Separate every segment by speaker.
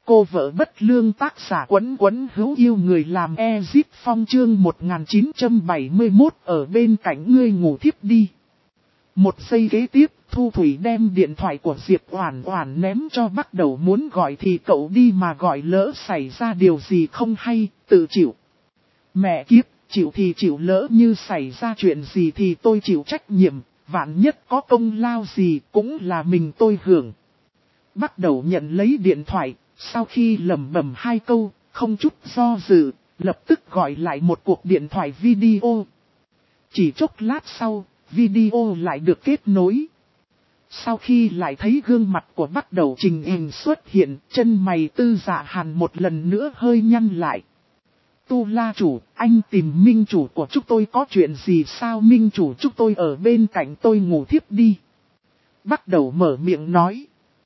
Speaker 1: Cô vợ bất lương tác giả Quấn Quấn hữu yêu người làm Ezip Phong chương 1971 ở bên cạnh ngươi ngủ thiếp đi. Một giây kế tiếp, Thu Thủy đem điện thoại của Diệp Oản Oản ném cho bắt đầu muốn gọi thì cậu đi mà gọi lỡ xảy ra điều gì không hay, tự chịu. Mẹ kiếp, chịu thì chịu lỡ như xảy ra chuyện gì thì tôi chịu trách nhiệm, vạn nhất có công lao gì cũng là mình tôi hưởng. Bắt đầu nhận lấy điện thoại, sau khi lẩm bẩm hai câu, không chút do dự, lập tức gọi lại một cuộc điện thoại video. Chỉ chốc lát sau, video lại được kết nối. Sau khi lại thấy gương mặt của bắt đầu Trình Hình xuất hiện, chân mày Tư Dạ Hàn một lần nữa hơi nhăn lại. Tu La chủ, anh tìm minh chủ của chúng tôi có chuyện gì sao? Minh chủ chúng tôi ở bên cạnh tôi ngủ thiếp đi. Bắt đầu mở miệng nói.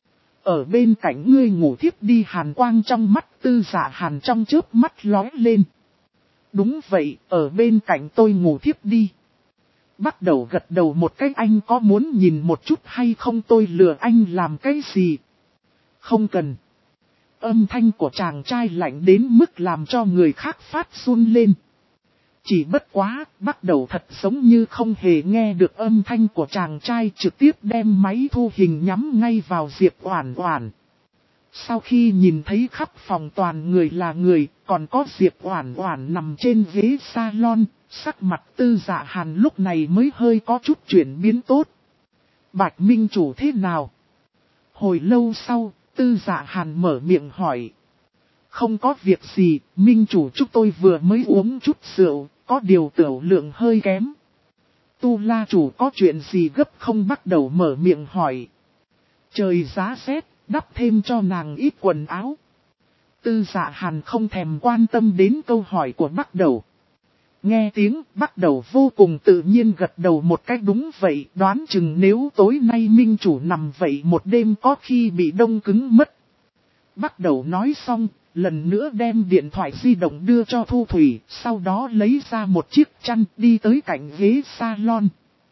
Speaker 1: Ở bên cạnh ngươi ngủ thiếp đi, hàn quang trong mắt Tư Dạ Hàn trong chớp mắt lóe lên. Đúng vậy, ở bên cạnh tôi ngủ thiếp đi. Bắt đầu gật đầu một cái, anh có muốn nhìn một chút hay không, tôi lừa anh làm cái gì? Không cần. Âm thanh của chàng trai lạnh đến mức làm cho người khác phát run lên. Chỉ bất quá, bắt đầu thật giống như không hề nghe được âm thanh của chàng trai, trực tiếp đem máy thu hình nhắm ngay vào Diệp Oản Oản. Sau khi nhìn thấy khắp phòng toàn người là người, còn có Diệp Oản Oản nằm trên ghế salon, sắc mặt Tư Dạ Hàn lúc này mới hơi có chút chuyển biến tốt. Bạch minh chủ thế nào? Hồi lâu sau, Tư Dạ Hàn mở miệng hỏi. Không có việc gì, minh chủ chúng tôi vừa mới uống chút rượu, có điều tiểu lượng hơi kém. Tu La chủ có chuyện gì gấp không? Bắt đầu mở miệng hỏi. Trời giá rét, đắp thêm cho nàng ít quần áo. Tư Dạ Hàn không thèm quan tâm đến câu hỏi của bắt đầu. Nghe tiếng bắt đầu vô cùng tự nhiên gật đầu một cách đúng vậy, đoán chừng nếu tối nay minh chủ nằm vậy một đêm có khi bị đông cứng mất. Bắt đầu nói xong, lần nữa đem điện thoại di động đưa cho Thu Thủy, sau đó lấy ra một chiếc chăn đi tới cạnh ghế salon.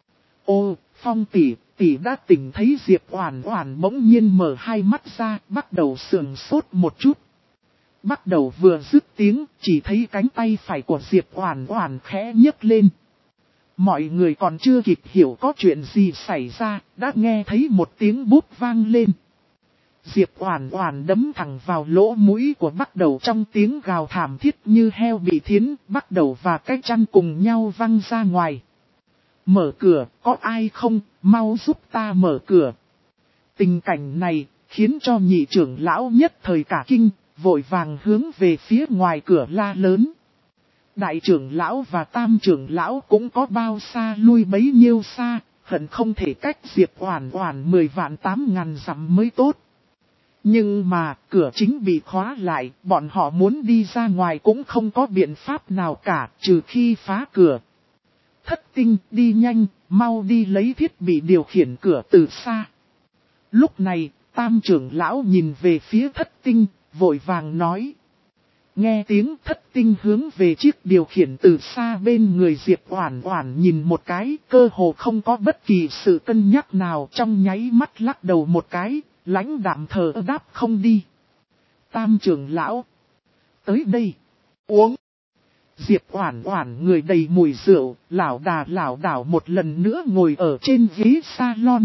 Speaker 1: Ô, Phong tỷ đã tỉnh. Thấy Diệp Oản Oản bỗng nhiên mở hai mắt ra, bắt đầu sườn sốt một chút. Bắt đầu vừa dứt tiếng, chỉ thấy cánh tay phải của Diệp Oản Oản khẽ nhấc lên. Mọi người còn chưa kịp hiểu có chuyện gì xảy ra, đã nghe thấy một tiếng búp vang lên. Diệp Oản Oản đấm thẳng vào lỗ mũi của bắt đầu, trong tiếng gào thảm thiết như heo bị thiến, bắt đầu và cái chăn cùng nhau văng ra ngoài. Mở cửa, có ai không, mau giúp ta mở cửa. Tình cảnh này khiến cho nhị trưởng lão nhất thời cả kinh, vội vàng hướng về phía ngoài cửa la lớn. Đại trưởng lão và tam trưởng lão cũng có bao xa lui bấy nhiêu xa, hận không thể cách Diệp Oản Oản 10 vạn 8.000 dặm mới tốt. Nhưng mà cửa chính bị khóa lại, bọn họ muốn đi ra ngoài cũng không có biện pháp nào cả, trừ khi phá cửa. Thất tinh, đi nhanh, mau đi lấy thiết bị điều khiển cửa từ xa. Lúc này, tam trưởng lão nhìn về phía thất tinh, vội vàng nói. Nghe tiếng thất tinh hướng về chiếc điều khiển từ xa bên người Diệp Oản Oản nhìn một cái, cơ hồ không có bất kỳ sự cân nhắc nào, trong nháy mắt lắc đầu một cái, lãnh đạm thờ đáp không đi. Tam trưởng lão, tới đây, uống. Diệp Oản Oản người đầy mùi rượu, lảo đảo một lần nữa ngồi ở trên ghế salon.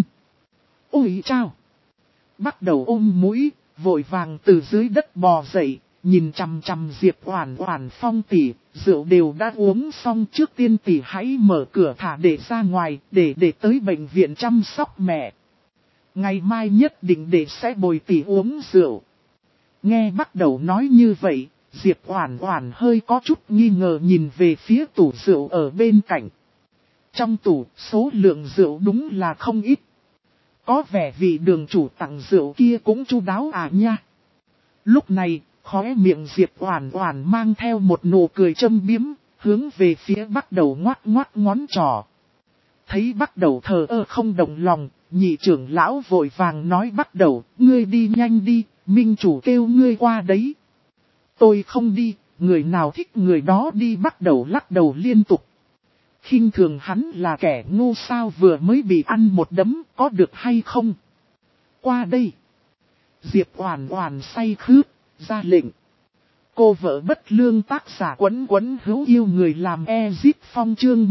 Speaker 1: Ôi chao! Bắt đầu ôm mũi, vội vàng từ dưới đất bò dậy, nhìn chằm chằm Diệp Oản Oản. Phong tỷ, rượu đều đã uống xong, trước tiên tỷ hãy mở cửa thả để ra ngoài, để tới bệnh viện chăm sóc mẹ. Ngày mai nhất định để sẽ bồi tỷ uống rượu. Nghe bắt đầu nói như vậy, Diệp Oản Oản hơi có chút nghi ngờ nhìn về phía tủ rượu ở bên cạnh. Trong tủ, số lượng rượu đúng là không ít. Có vẻ vị đường chủ tặng rượu kia cũng chu đáo à nha. Lúc này, khóe miệng Diệp Oản Oản mang theo một nụ cười châm biếm, hướng về phía bắt đầu ngoắc ngón trỏ. Thấy bắt đầu thờ ơ không động lòng, nhị trưởng lão vội vàng nói bắt đầu, ngươi đi nhanh đi, minh chủ kêu ngươi qua đấy. Tôi không đi, người nào thích người đó đi. Bắt đầu lắc đầu liên tục. Khinh thường hắn là kẻ ngu sao, vừa mới bị ăn một đấm, có được hay không? Qua đây. Diệp Oản Oản say khướt. ra lệnh. Cô vợ bất lương tác giả Quấn Quấn hữu yêu người làm Ezip Phong chương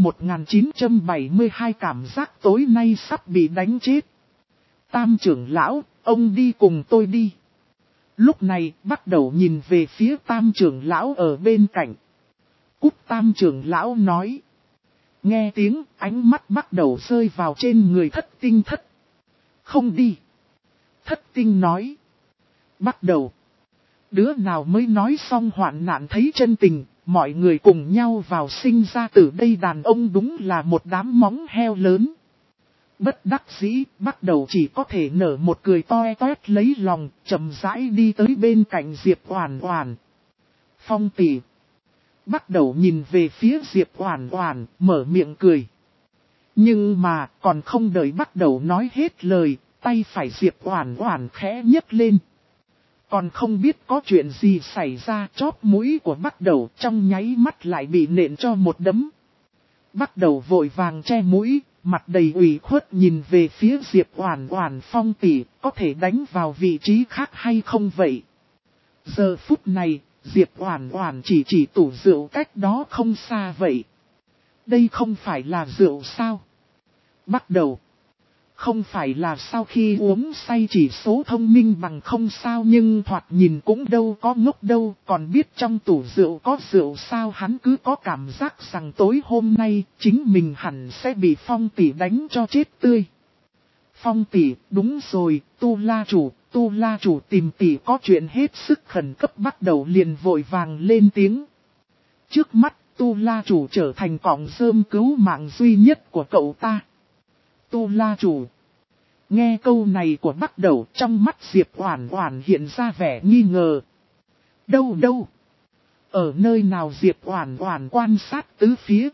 Speaker 1: 1972 cảm giác tối nay sắp bị đánh chết. Tam trưởng lão, ông đi cùng tôi đi. Lúc này bắt đầu nhìn về phía tam trưởng lão ở bên cạnh. Cúp tam trưởng lão nói. Nghe tiếng ánh mắt bắt đầu rơi vào trên người thất tinh thất. Không đi. Thất tinh nói. Bắt đầu. Đứa nào mới nói xong hoạn nạn thấy chân tình, mọi người cùng nhau vào sinh ra từ đây đàn ông đúng là một đám móng heo lớn. Bất đắc dĩ, bắt đầu chỉ có thể nở một cười toe toét lấy lòng, chậm rãi đi tới bên cạnh Diệp Oản Oản. Phong tỷ. Bắt đầu nhìn về phía Diệp Oản Oản, mở miệng cười. Nhưng mà, còn không đợi bắt đầu nói hết lời, tay phải Diệp Oản Oản khẽ nhấc lên. Còn không biết có chuyện gì xảy ra, chóp mũi của bắt đầu trong nháy mắt lại bị nện cho một đấm. Bắt đầu vội vàng che mũi, mặt đầy ủy khuất nhìn về phía Diệp Oản Oản. Phong tỷ, có thể đánh vào vị trí khác hay không vậy? Giờ phút này, Diệp Oản Oản chỉ tủ rượu cách đó không xa vậy. Đây không phải là rượu sao? Bắt đầu. Không phải là sau khi uống say chỉ số thông minh bằng không sao, nhưng thoạt nhìn cũng đâu có ngốc đâu, còn biết trong tủ rượu có rượu sao. Hắn cứ có cảm giác rằng tối hôm nay chính mình hẳn sẽ bị Phong tỷ đánh cho chết tươi. Phong tỷ, đúng rồi, Tu La chủ tìm tỷ có chuyện hết sức khẩn cấp. Bắt đầu liền vội vàng lên tiếng. Trước mắt, Tu La chủ trở thành cọng rơm cứu mạng duy nhất của cậu ta. Tu La chủ. Nghe câu này của bắt đầu, trong mắt Diệp Oản Oản hiện ra vẻ nghi ngờ. Đâu? Ở nơi nào? Diệp Oản Oản quan sát tứ phía.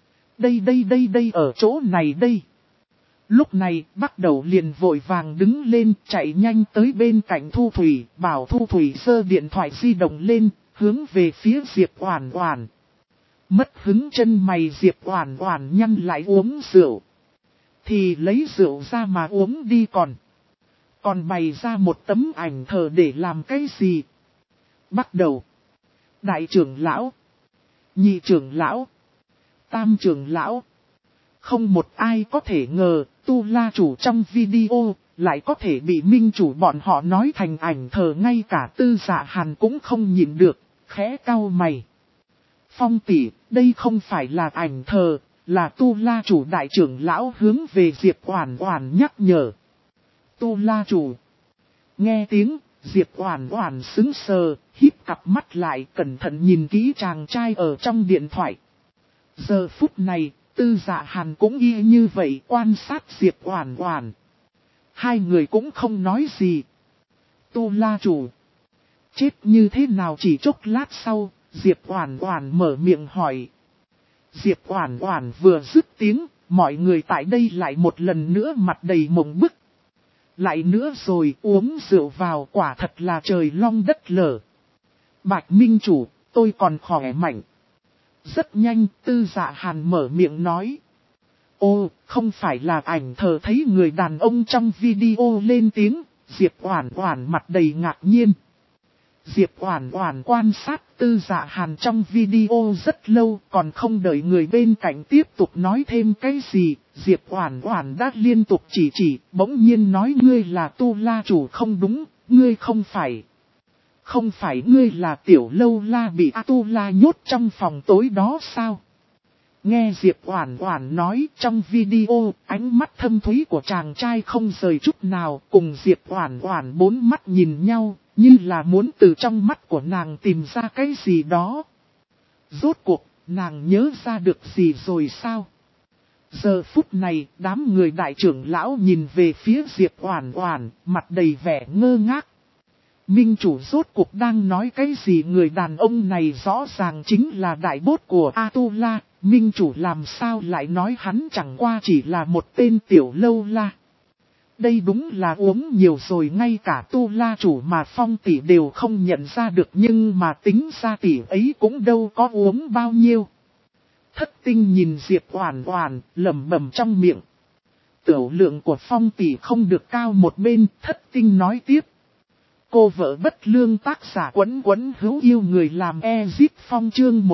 Speaker 1: Đây ở chỗ này đây. Lúc này bắt đầu liền vội vàng đứng lên, chạy nhanh tới bên cạnh Thu Thủy, bảo Thu Thủy giơ điện thoại di động lên, hướng về phía Diệp Oản Oản. Mất hứng chân mày Diệp Oản Oản nhăn lại. Uống rượu thì lấy rượu ra mà uống đi, còn bày ra một tấm ảnh thờ để làm cái gì? Bắt đầu. Đại trưởng lão, nhị trưởng lão, tam trưởng lão. Không một ai có thể ngờ, Tu La chủ trong video lại có thể bị minh chủ bọn họ nói thành ảnh thờ. Ngay cả Tư Dạ Hàn cũng không nhịn được, khẽ cau mày. Phong tỷ, đây không phải là ảnh thờ, là Tu La chủ. Đại trưởng lão hướng về Diệp Oản Oản nhắc nhở. Tu La chủ. Nghe tiếng, Diệp Oản Oản sững sờ, híp cặp mắt lại cẩn thận nhìn kỹ chàng trai ở trong điện thoại. Giờ phút này, Tư Dạ Hàn cũng y như vậy quan sát Diệp Oản Oản. Hai người cũng không nói gì. Tu La chủ. Chết như thế nào? Chỉ chốc lát sau, Diệp Oản Oản mở miệng hỏi. Diệp Oản Oản vừa dứt tiếng, mọi người tại đây lại một lần nữa mặt đầy mộng bức. Lại nữa rồi, uống rượu vào quả thật là trời long đất lở. Bạch minh chủ, tôi còn khỏe mạnh. Rất nhanh, Tư Dạ Hàn mở miệng nói. Ô, không phải là ảnh thờ. Thấy người đàn ông trong video lên tiếng, Diệp Oản Oản mặt đầy ngạc nhiên. Diệp Oản Oản quan sát Tư Dạ Hàn trong video rất lâu, còn không đợi người bên cạnh tiếp tục nói thêm cái gì, Diệp Oản Oản đã liên tục chỉ, bỗng nhiên nói. Ngươi là Tu La chủ không đúng, ngươi không phải. Không phải ngươi là Tiểu Lâu La bị Tu La nhốt trong phòng tối đó sao? Nghe Diệp Oản Oản nói, trong video, ánh mắt thâm thúy của chàng trai không rời chút nào, cùng Diệp Oản Oản bốn mắt nhìn nhau, như là muốn từ trong mắt của nàng tìm ra cái gì đó. Rốt cuộc, nàng nhớ ra được gì rồi sao? Giờ phút này, đám người đại trưởng lão nhìn về phía Diệp Oản Oản, mặt đầy vẻ ngơ ngác. Minh chủ rốt cuộc đang nói cái gì? Người đàn ông này rõ ràng chính là đại bốt của Atula. Minh chủ làm sao lại nói hắn chẳng qua chỉ là một tên Tiểu Lâu La? Đây đúng là uống nhiều rồi, ngay cả Tu La chủ mà Phong tỷ đều không nhận ra được, nhưng mà tính ra tỷ ấy cũng đâu có uống bao nhiêu. Thất tinh nhìn Diệp Oản Oản, lẩm bẩm trong miệng. Tiểu lượng của Phong tỷ không được cao một bên. Thất tinh nói tiếp. Cô vợ bất lương tác giả Quấn Quấn hữu yêu người làm Ezip Phong chương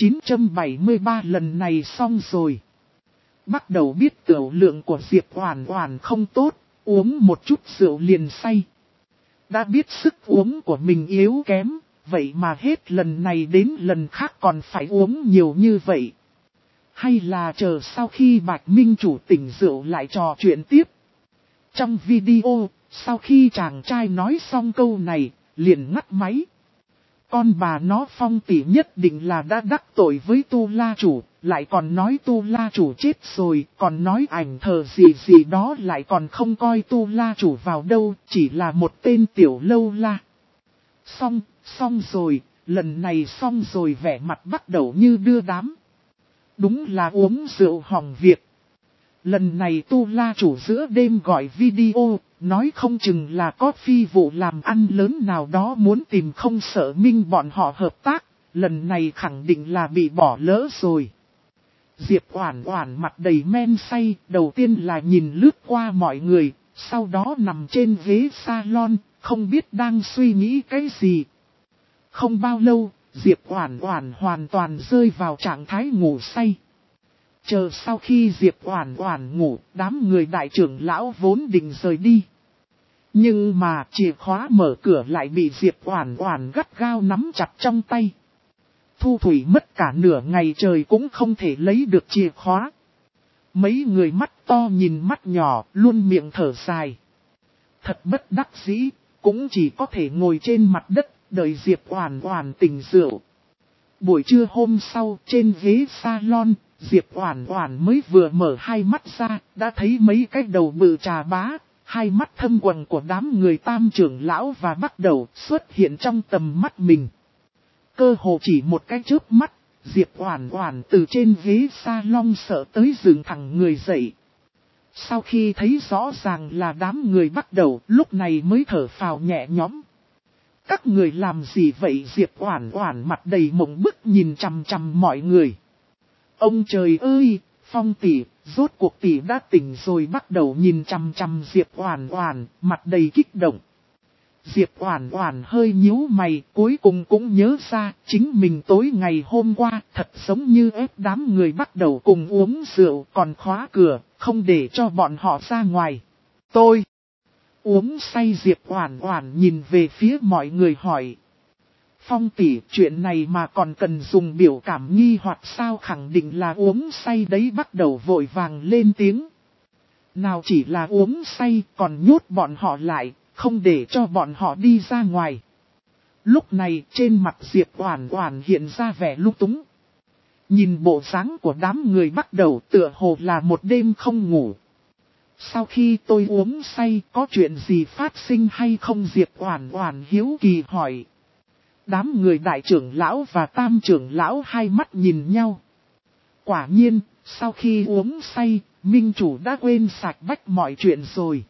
Speaker 1: 1973 lần này xong rồi. Bắt đầu biết tiểu lượng của Diệp Oản Oản không tốt, uống một chút rượu liền say. Đã biết sức uống của mình yếu kém, vậy mà hết lần này đến lần khác còn phải uống nhiều như vậy. Hay là chờ sau khi Bạch Minh Chủ tỉnh rượu lại trò chuyện tiếp. Trong video, sau khi chàng trai nói xong câu này, liền ngắt máy. Con bà nó Phong tỷ nhất định là đã đắc tội với Tu La Chủ, lại còn nói Tu La Chủ chết rồi, còn nói ảnh thờ gì đó lại còn không coi Tu La Chủ vào đâu, chỉ là một tên tiểu lâu la. Xong rồi, lần này xong rồi, vẻ mặt bắt đầu như đưa đám. Đúng là uống rượu hỏng việc. Lần này Tu La Chủ giữa đêm gọi video, nói không chừng là có phi vụ làm ăn lớn nào đó muốn tìm Không Sợ Minh bọn họ hợp tác, lần này khẳng định là bị bỏ lỡ rồi. Diệp Oản Oản mặt đầy men say, đầu tiên là nhìn lướt qua mọi người, sau đó nằm trên ghế salon, không biết đang suy nghĩ cái gì. Không bao lâu, Diệp Oản Oản hoàn toàn rơi vào trạng thái ngủ say. Chờ sau khi Diệp Oản Oản ngủ, đám người đại trưởng lão vốn định rời đi. Nhưng mà chìa khóa mở cửa lại bị Diệp Oản Oản gắt gao nắm chặt trong tay. Thu Thủy mất cả nửa ngày trời cũng không thể lấy được chìa khóa. Mấy người mắt to nhìn mắt nhỏ, luôn miệng thở dài. Thật bất đắc dĩ, cũng chỉ có thể ngồi trên mặt đất, đợi Diệp Oản Oản tỉnh rượu. Buổi trưa hôm sau, trên ghế salon, Diệp Oản Oản mới vừa mở hai mắt ra, đã thấy mấy cái đầu bự trà bá, hai mắt thâm quầng của đám người Tam trưởng lão và bắt đầu xuất hiện trong tầm mắt mình. Cơ hồ chỉ một cái chớp mắt, Diệp Oản Oản từ trên ghế salon sợ tới dựng thẳng người dậy. Sau khi thấy rõ ràng là đám người bắt đầu, lúc này mới thở phào nhẹ nhõm. Các người làm gì vậy? Diệp Oản Oản mặt đầy mộng bức nhìn chằm chằm mọi người. Ông trời ơi, Phong tỷ, rốt cuộc tỷ đã tỉnh rồi, bắt đầu nhìn chằm chằm Diệp Oản Oản, mặt đầy kích động. Diệp Oản Oản hơi nhíu mày, cuối cùng cũng nhớ ra, chính mình tối ngày hôm qua thật giống như ép đám người bắt đầu cùng uống rượu, còn khóa cửa, không để cho bọn họ ra ngoài. Tôi uống say. Diệp Oản Oản nhìn về phía mọi người hỏi. Phong tỷ, chuyện này mà còn cần dùng biểu cảm nghi hoặc sao? Khẳng định là uống say đấy. Bắt đầu vội vàng lên tiếng. Nào chỉ là uống say, còn nhốt bọn họ lại, không để cho bọn họ đi ra ngoài. Lúc này trên mặt Diệp Oản Oản hiện ra vẻ lung túng. Nhìn bộ dáng của đám người bắt đầu tựa hồ là một đêm không ngủ. Sau khi tôi uống say, có chuyện gì phát sinh hay không? Diệp Oản Oản hiếu kỳ hỏi. Đám người đại trưởng lão và Tam trưởng lão hai mắt nhìn nhau. Quả nhiên, sau khi uống say, Minh Chủ đã quên sạch bách mọi chuyện rồi.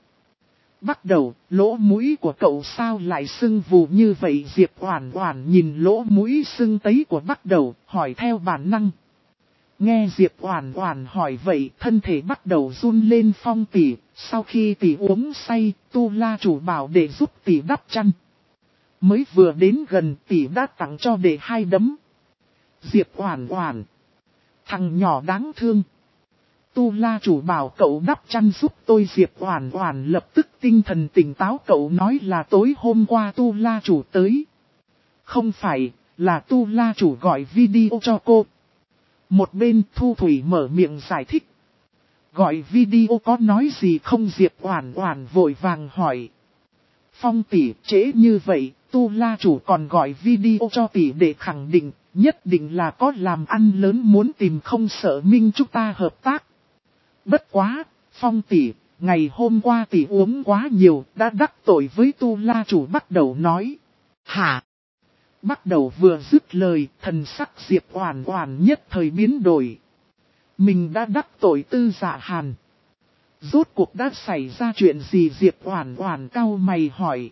Speaker 1: Bắt đầu, lỗ mũi của cậu sao lại sưng vù như vậy? Diệp Oản Oản nhìn lỗ mũi sưng tấy của bắt đầu, hỏi theo bản năng. Nghe Diệp Oản Oản hỏi vậy, thân thể bắt đầu run lên. Phong tỷ, sau khi tỷ uống say, Tu La Chủ bảo để giúp tỷ đắp chăn. Mới vừa đến gần, tỷ đã tặng cho đệ 2 đấm. Diệp Oản Oản, thằng nhỏ đáng thương. Tu La Chủ bảo cậu đắp chăn giúp tôi. Diệp Oản Oản lập tức tinh thần tỉnh táo. Cậu nói là tối hôm qua Tu La Chủ tới. Không phải, là Tu La Chủ gọi video cho cô. Một bên Thu Thủy mở miệng giải thích. Gọi video có nói gì không? Diệp Oản Oản vội vàng hỏi. Phong tỷ, trễ như vậy, Tu La Chủ còn gọi video cho tỷ để khẳng định, nhất định là có làm ăn lớn muốn tìm Không Sợ Minh chúng ta hợp tác. Bất quá, Phong tỷ, ngày hôm qua tỷ uống quá nhiều, đã đắc tội với Tu La Chủ. Bắt đầu nói. Hả? Bắt đầu vừa dứt lời, thần sắc Diệp Oản Oản nhất thời biến đổi. Mình đã đắc tội Tư Dạ Hàn. Rốt cuộc đã xảy ra chuyện gì? Diệp Oản Oản cau mày hỏi.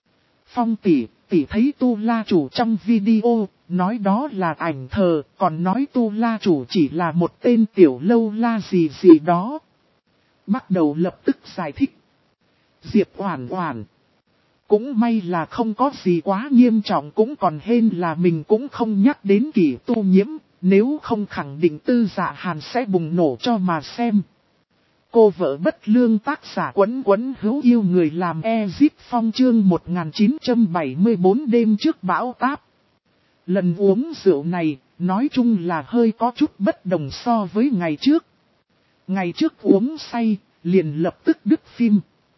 Speaker 1: Phong tỷ, tỷ thấy Tu La Chủ trong video, nói đó là ảnh thờ, còn nói Tu La Chủ chỉ là một tên tiểu lâu la gì đó. Bắt đầu lập tức giải thích. Diệp Oản Oản, cũng may là không có gì quá nghiêm trọng, cũng còn hên là mình cũng không nhắc đến Kỷ Tu Nhiễm, nếu không khẳng định Tư Dạ Hàn sẽ bùng nổ cho mà xem. Cô vợ bất lương tác giả Quấn Quấn hữu yêu người làm Ezip Phong chương 1974 đêm trước bão táp. Lần uống rượu này, nói chung là hơi có chút bất đồng so với ngày trước. Ngày trước uống say, liền lập tức đứt phim.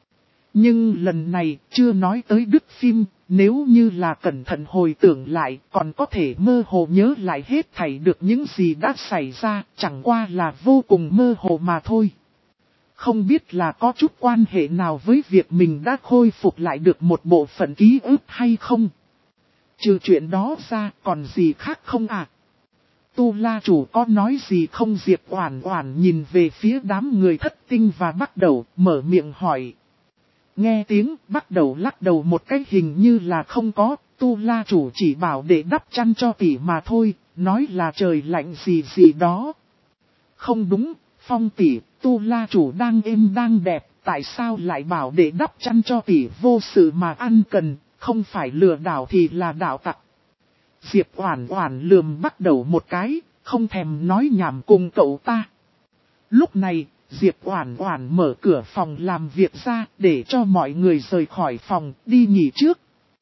Speaker 1: Nhưng lần này chưa nói tới đứt phim, nếu như là cẩn thận hồi tưởng lại còn có thể mơ hồ nhớ lại hết thảy được những gì đã xảy ra, chẳng qua là vô cùng mơ hồ mà thôi. Không biết là có chút quan hệ nào với việc mình đã khôi phục lại được một bộ phận ký ức hay không? Trừ chuyện đó ra còn gì khác không ạ? Tu La chủ có nói gì không? Diệp Oản Oản nhìn về phía đám người Thất Tinh và Bắt Đầu, mở miệng hỏi. Nghe tiếng Bắt Đầu lắc đầu một cái hình như là không có, Tu La chủ chỉ bảo để đắp chăn cho tỷ mà thôi, nói là trời lạnh gì gì đó. Không đúng, Phong tỷ, Tu La chủ đang êm đang đẹp, tại sao lại bảo để đắp chăn cho tỷ? Vô sự mà ăn cần, không phải lừa đảo thì là đạo tặc. Diệp Oản Oản lườm Bắt Đầu một cái, không thèm nói nhảm cùng cậu ta. Lúc này, Diệp Oản Oản mở cửa phòng làm việc ra để cho mọi người rời khỏi phòng đi nghỉ trước.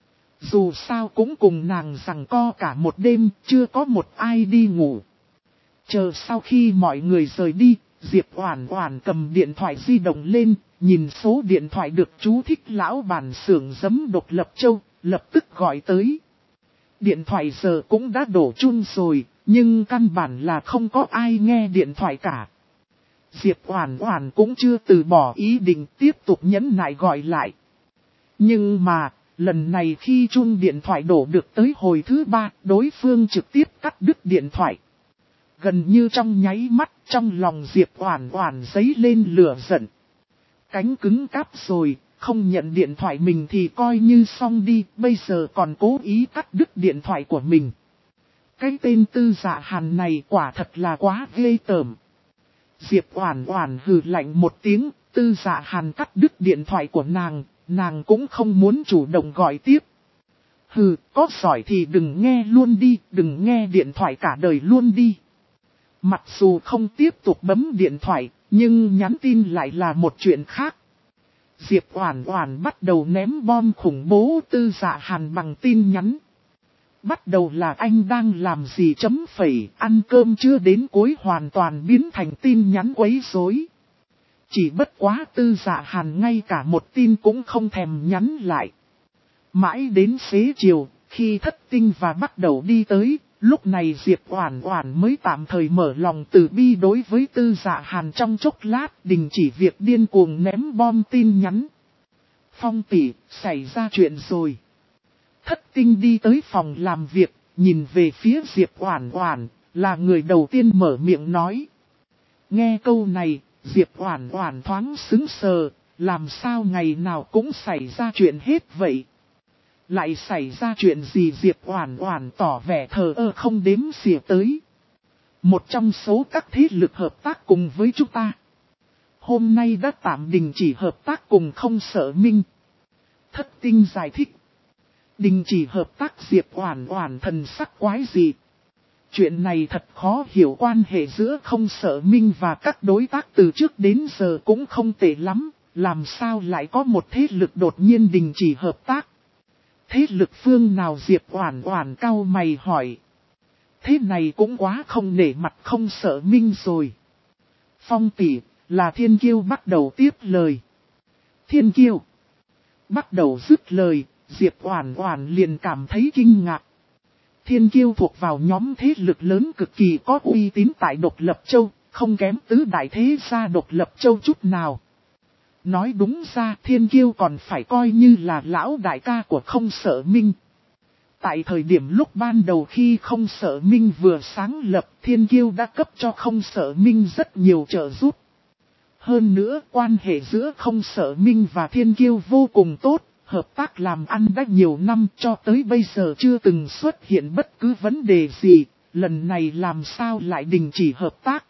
Speaker 1: Dù sao cũng cùng nàng giằng co cả một đêm, chưa có một ai đi ngủ. Chờ sau khi mọi người rời đi, Diệp Oản Oản cầm điện thoại di động lên, nhìn số điện thoại được chú thích lão bản xưởng giấm Độc Lập Châu, lập tức gọi tới. Điện thoại giờ cũng đã đổ chuông rồi, nhưng căn bản là không có ai nghe điện thoại cả. Diệp Oản Oản cũng chưa từ bỏ ý định tiếp tục nhấn nại gọi lại. Nhưng mà, lần này khi chuông điện thoại đổ được tới hồi thứ 3, đối phương trực tiếp cắt đứt điện thoại. Gần như trong nháy mắt, trong lòng Diệp Oản Oản dấy lên lửa giận. Cánh cứng cáp rồi, không nhận điện thoại mình thì coi như xong đi, bây giờ còn cố ý cắt đứt điện thoại của mình. Cái tên Tư Dạ Hàn này quả thật là quá ghê tởm. Diệp Oản Oản hừ lạnh một tiếng, Tư Dạ Hàn cắt đứt điện thoại của nàng cũng không muốn chủ động gọi tiếp. Hừ, có giỏi thì đừng nghe luôn đi, đừng nghe điện thoại cả đời luôn đi. Mặc dù không tiếp tục bấm điện thoại, nhưng nhắn tin lại là một chuyện khác. Diệp Oản Oản bắt đầu ném bom khủng bố Tư Dạ Hàn bằng tin nhắn. Bắt đầu là anh đang làm gì chấm phẩy, ăn cơm chưa đến cuối hoàn toàn biến thành tin nhắn quấy rối. Chỉ bất quá Tư Dạ Hàn ngay cả một tin cũng không thèm nhắn lại. Mãi đến xế chiều, khi Thất Tinh và Bắt Đầu đi tới, lúc này Diệp Oản Oản mới tạm thời mở lòng từ bi đối với Tư Dạ Hàn trong chốc lát, đình chỉ việc điên cuồng ném bom tin nhắn. Phong tỷ, xảy ra chuyện rồi. Thất Tinh đi tới phòng làm việc, nhìn về phía Diệp Oản Oản, là người đầu tiên mở miệng nói. Nghe câu này, Diệp Oản Oản thoáng sững sờ, làm sao ngày nào cũng xảy ra chuyện hết vậy? Lại xảy ra chuyện gì? Diệp Oản Oản tỏ vẻ thờ ơ không đếm xỉa tới. Một trong số các thế lực hợp tác cùng với chúng ta. Hôm nay đã tạm đình chỉ hợp tác cùng Không Sợ Minh. Thất Tinh giải thích. Đình chỉ hợp tác? Diệp Oản Oản thần sắc quái dị. Chuyện này thật khó hiểu, quan hệ giữa Không Sợ Minh và các đối tác từ trước đến giờ cũng không tệ lắm, làm sao lại có một thế lực đột nhiên đình chỉ hợp tác? Thế lực phương nào? Diệp Oản Oản cau mày hỏi. Thế này cũng quá không nể mặt Không Sợ Minh rồi. Phong tỷ, là Thiên Kiêu bắt đầu tiếp lời. Thiên Kiêu? Bắt đầu dứt lời, Diệp Oản Oản liền cảm thấy kinh ngạc. Thiên Kiêu thuộc vào nhóm thế lực lớn cực kỳ có uy tín tại Độc Lập Châu, không kém tứ đại thế gia Độc Lập Châu chút nào. Nói đúng ra Thiên Kiêu còn phải coi như là lão đại ca của Không Sợ Minh. Tại thời điểm lúc ban đầu khi Không Sợ Minh vừa sáng lập, Thiên Kiêu đã cấp cho Không Sợ Minh rất nhiều trợ giúp. Hơn nữa quan hệ giữa Không Sợ Minh và Thiên Kiêu vô cùng tốt, hợp tác làm ăn đã nhiều năm, cho tới bây giờ chưa từng xuất hiện bất cứ vấn đề gì, lần này làm sao lại đình chỉ hợp tác.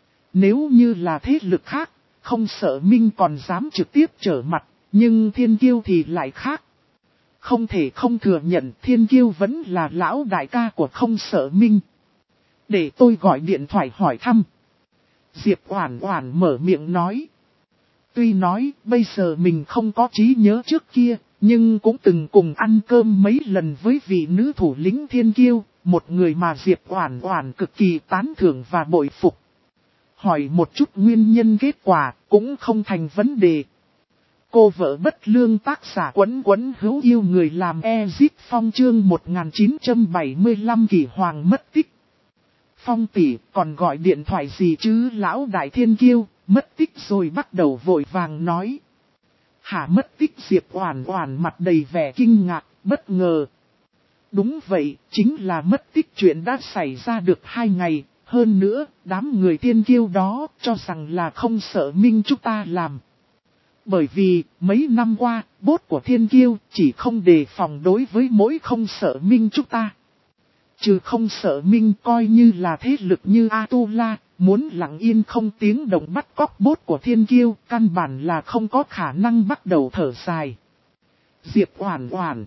Speaker 1: Nếu như là thế lực khác, Không Sợ Minh còn dám trực tiếp trở mặt, nhưng Thiên Kiêu thì lại khác. không thể không thừa nhận Thiên Kiêu vẫn là lão đại ca của Không Sợ Minh. Để tôi gọi điện thoại hỏi thăm. Diệp Oản Oản mở miệng nói. Tuy nói bây giờ mình không có trí nhớ trước kia, nhưng cũng từng cùng ăn cơm mấy lần với vị nữ thủ lĩnh Thiên Kiêu, một người mà Diệp Oản Oản cực kỳ tán thưởng và bội phục. Hỏi một chút nguyên nhân kết quả cũng không thành vấn đề. Cô vợ bất lương tác giả Quấn Quấn hữu yêu người làm Ezit Phong chương 1975 Kỷ Hoàng mất tích. Phong tỷ còn gọi điện thoại gì chứ lão đại Thiên Kiêu, mất tích rồi bắt đầu vội vàng nói. Hả mất tích Diệp Oản Oản mặt đầy vẻ kinh ngạc, bất ngờ. Đúng vậy, chính là mất tích chuyện đã xảy ra được 2 ngày, hơn nữa, đám người Thiên Kiêu đó cho rằng là Không Sợ Minh chúng ta làm. Bởi vì, mấy năm qua, boss của Thiên Kiêu chỉ không đề phòng đối với mỗi Không Sợ Minh chúng ta. Trừ Không Sợ Minh coi như là thế lực như Atula, muốn lặng yên không tiếng động bắt cóc boss của Thiên Kiêu, căn bản là không có khả năng bắt đầu thở dài. Diệp Oản Oản.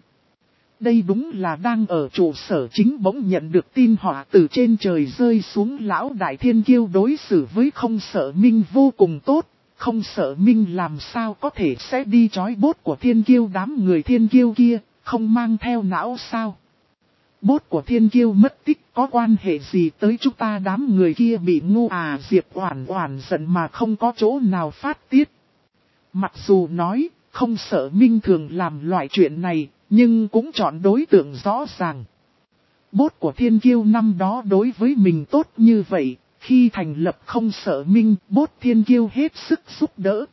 Speaker 1: Đây đúng là đang ở trụ sở chính bỗng nhận được tin họa từ trên trời rơi xuống lão đại Thiên Kiêu đối xử với Không Sợ Minh vô cùng tốt. Không Sợ Minh làm sao có thể sẽ đi trói boss của Thiên Kiêu đám người Thiên Kiêu kia, không mang theo não sao? Boss của Thiên Kiêu mất tích có quan hệ gì tới chúng ta đám người kia bị ngu à Diệp Oản Oản giận mà không có chỗ nào phát tiết. Mặc dù nói, Không Sợ Minh thường làm loại chuyện này, nhưng cũng chọn đối tượng rõ ràng. Boss của Thiên Kiêu năm đó đối với mình tốt như vậy, khi thành lập Không Sợ Minh, boss Thiên Kiêu hết sức giúp đỡ.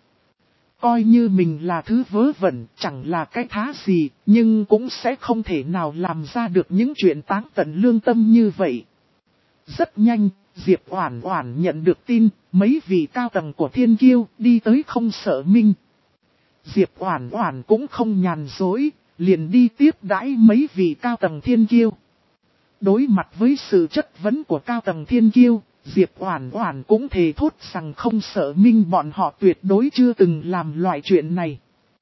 Speaker 1: Coi như mình là thứ vớ vẩn, chẳng là cái thá gì, nhưng cũng sẽ không thể nào làm ra được những chuyện táng tận lương tâm như vậy. Rất nhanh, Diệp Oản Oản nhận được tin, mấy vị cao tầng của Thiên Kiêu đi tới Không Sợ Minh. Diệp Oản Oản cũng không nhàn dối, liền đi tiếp đãi mấy vị cao tầng Thiên Kiêu. Đối mặt với sự chất vấn của cao tầng Thiên Kiêu, Diệp Oản Oản cũng thề thốt rằng Không Sợ Minh bọn họ tuyệt đối chưa từng làm loại chuyện này.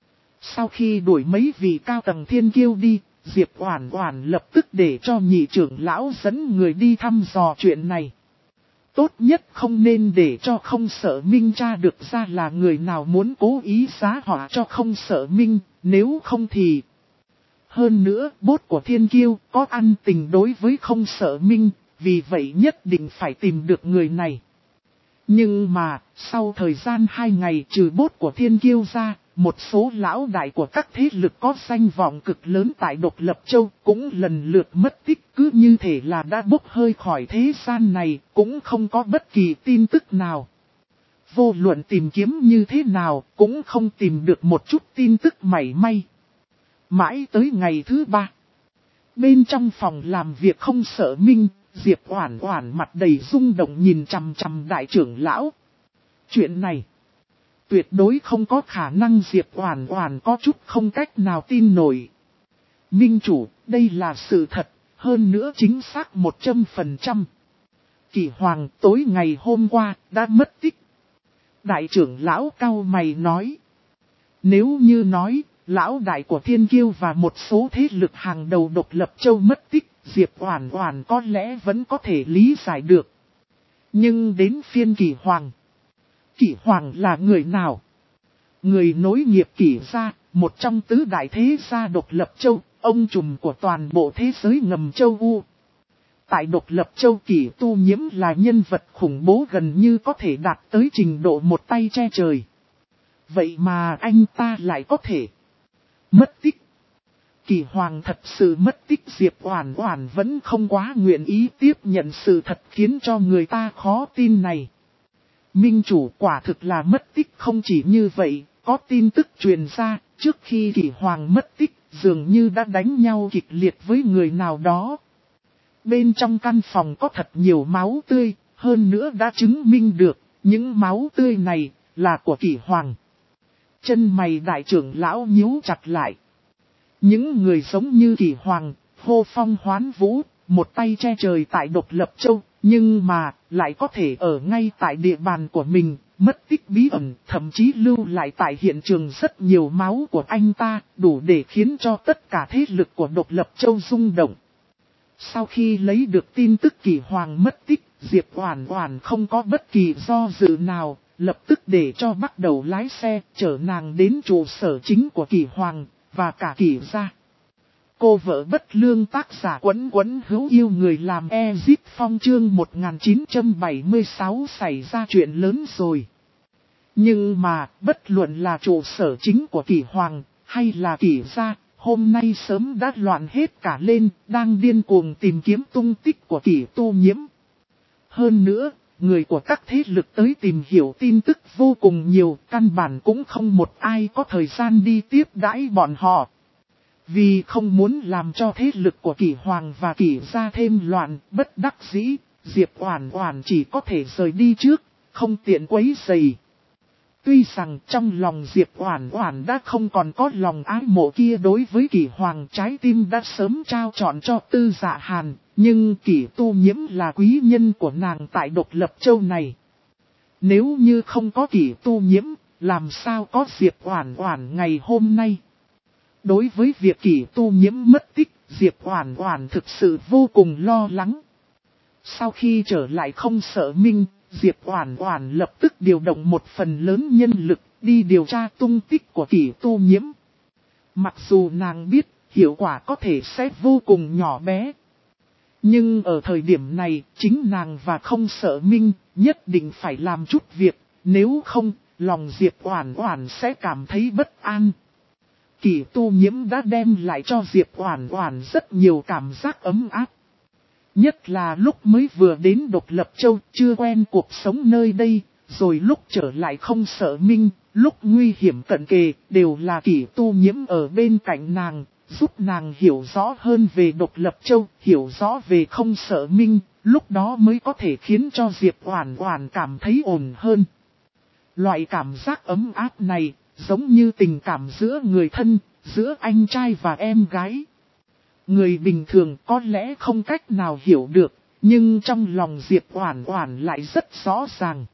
Speaker 1: Sau khi đuổi mấy vị cao tầng Thiên Kiêu đi, Diệp Oản Oản lập tức để cho nhị trưởng lão dẫn người đi thăm dò chuyện này. Tốt nhất không nên để cho Không Sợ Minh tra được ra là người nào muốn cố ý giá họa cho Không Sợ Minh, nếu không thì... Hơn nữa, boss của Thiên Kiêu có ăn tình đối với Không Sợ Minh, vì vậy nhất định phải tìm được người này. Nhưng mà, sau thời gian 2 ngày trừ boss của Thiên Kiêu ra, một số lão đại của các thế lực có danh vọng cực lớn tại Độc Lập Châu cũng lần lượt mất tích, cứ như thể là đã bốc hơi khỏi thế gian này, cũng không có bất kỳ tin tức nào. Vô luận tìm kiếm như thế nào, cũng không tìm được một chút tin tức mảy may. Mãi tới ngày thứ 3, bên trong phòng làm việc Không Sợ Minh, Diệp Oản Oản mặt đầy rung động nhìn chằm chằm đại trưởng lão. Chuyện này, tuyệt đối không có khả năng Diệp Oản Oản có chút không cách nào tin nổi. Minh chủ, đây là sự thật, hơn nữa chính xác 100%. Kỷ Hoàng tối ngày hôm qua đã mất tích. Đại trưởng lão cau mày nói. Nếu như nói, lão đại của Thiên Kiêu và một số thế lực hàng đầu Độc Lập Châu mất tích, Diệp Oản Oản có lẽ vẫn có thể lý giải được. Nhưng đến phiên Kỷ Hoàng. Kỷ Hoàng là người nào? Người nối nghiệp Kỷ gia, một trong tứ đại thế gia Độc Lập Châu, ông trùm của toàn bộ thế giới ngầm châu U. Tại Độc Lập Châu Kỷ Tu Nhiễm là nhân vật khủng bố gần như có thể đạt tới trình độ một tay che trời. Vậy mà anh ta lại có thể mất tích. Kỷ Hoàng thật sự mất tích, Diệp Oản Oản vẫn không quá nguyện ý tiếp nhận sự thật khiến cho người ta khó tin này. Minh chủ quả thực là mất tích, không chỉ như vậy, có tin tức truyền ra, trước khi Kỷ Hoàng mất tích, dường như đã đánh nhau kịch liệt với người nào đó. Bên trong căn phòng có thật nhiều máu tươi, hơn nữa đã chứng minh được, những máu tươi này là của Kỷ Hoàng. Chân mày đại trưởng lão nhíu chặt lại. Những người giống như Kỷ Hoàng, hô phong hoán vũ, một tay che trời tại Độc Lập Châu, nhưng mà lại có thể ở ngay tại địa bàn của mình, mất tích bí ẩn, thậm chí lưu lại tại hiện trường rất nhiều máu của anh ta, đủ để khiến cho tất cả thế lực của Độc Lập Châu rung động. Sau khi lấy được tin tức Kỷ Hoàng mất tích, Diệp Oản Oản không có bất kỳ do dự nào, lập tức để cho bắt đầu lái xe chở nàng đến trụ sở chính của Kỷ Hoàng và cả Kỷ gia. Cô vợ bất lương tác giả Quấn Quấn hữu yêu người làm Ezip Phong chương 1976 xảy ra chuyện lớn rồi. Nhưng mà, bất luận là trụ sở chính của Kỷ Hoàng, hay là Kỷ gia, hôm nay sớm đã loạn hết cả lên, đang điên cuồng tìm kiếm tung tích của Kỷ Tu Nhiễm. Hơn nữa, người của các thế lực tới tìm hiểu tin tức vô cùng nhiều, căn bản cũng không một ai có thời gian đi tiếp đãi bọn họ. Vì không muốn làm cho thế lực của Kỷ Hoàng và Kỷ gia thêm loạn, bất đắc dĩ, Diệp Oản Oản chỉ có thể rời đi trước, không tiện quấy rầy. Tuy rằng trong lòng Diệp Oản Oản đã không còn có lòng ái mộ kia đối với Kỷ Hoàng, trái tim đã sớm trao trọn cho Tư Dạ Hàn, nhưng Kỷ Tu Nhiễm là quý nhân của nàng tại Độc Lập Châu này. Nếu như không có Kỷ Tu Nhiễm, làm sao có Diệp Oản Oản ngày hôm nay? Đối với việc Kỷ Tu Nhiễm mất tích, Diệp Oản Oản thực sự vô cùng lo lắng. Sau khi trở lại Không Sợ Minh, Diệp Oản Oản lập tức điều động một phần lớn nhân lực đi điều tra tung tích của Kỷ Tu Nhiễm. Mặc dù nàng biết hiệu quả có thể sẽ vô cùng nhỏ bé, nhưng ở thời điểm này chính nàng và Không Sợ Minh nhất định phải làm chút việc, nếu không lòng Diệp Oản Oản sẽ cảm thấy bất an. Kỷ Tu Nhiễm đã đem lại cho Diệp Oản Oản rất nhiều cảm giác ấm áp. Nhất là lúc mới vừa đến Độc Lập Châu, chưa quen cuộc sống nơi đây, rồi lúc trở lại Không Sợ Minh, lúc nguy hiểm cận kề, đều là Kỷ Tu Nhiễm ở bên cạnh nàng, giúp nàng hiểu rõ hơn về Độc Lập Châu, hiểu rõ về Không Sợ Minh, lúc đó mới có thể khiến cho Diệp Oản Oản cảm thấy ổn hơn. Loại cảm giác ấm áp này, giống như tình cảm giữa người thân, giữa anh trai và em gái. Người bình thường có lẽ không cách nào hiểu được, nhưng trong lòng Diệp Oản Oản lại rất rõ ràng.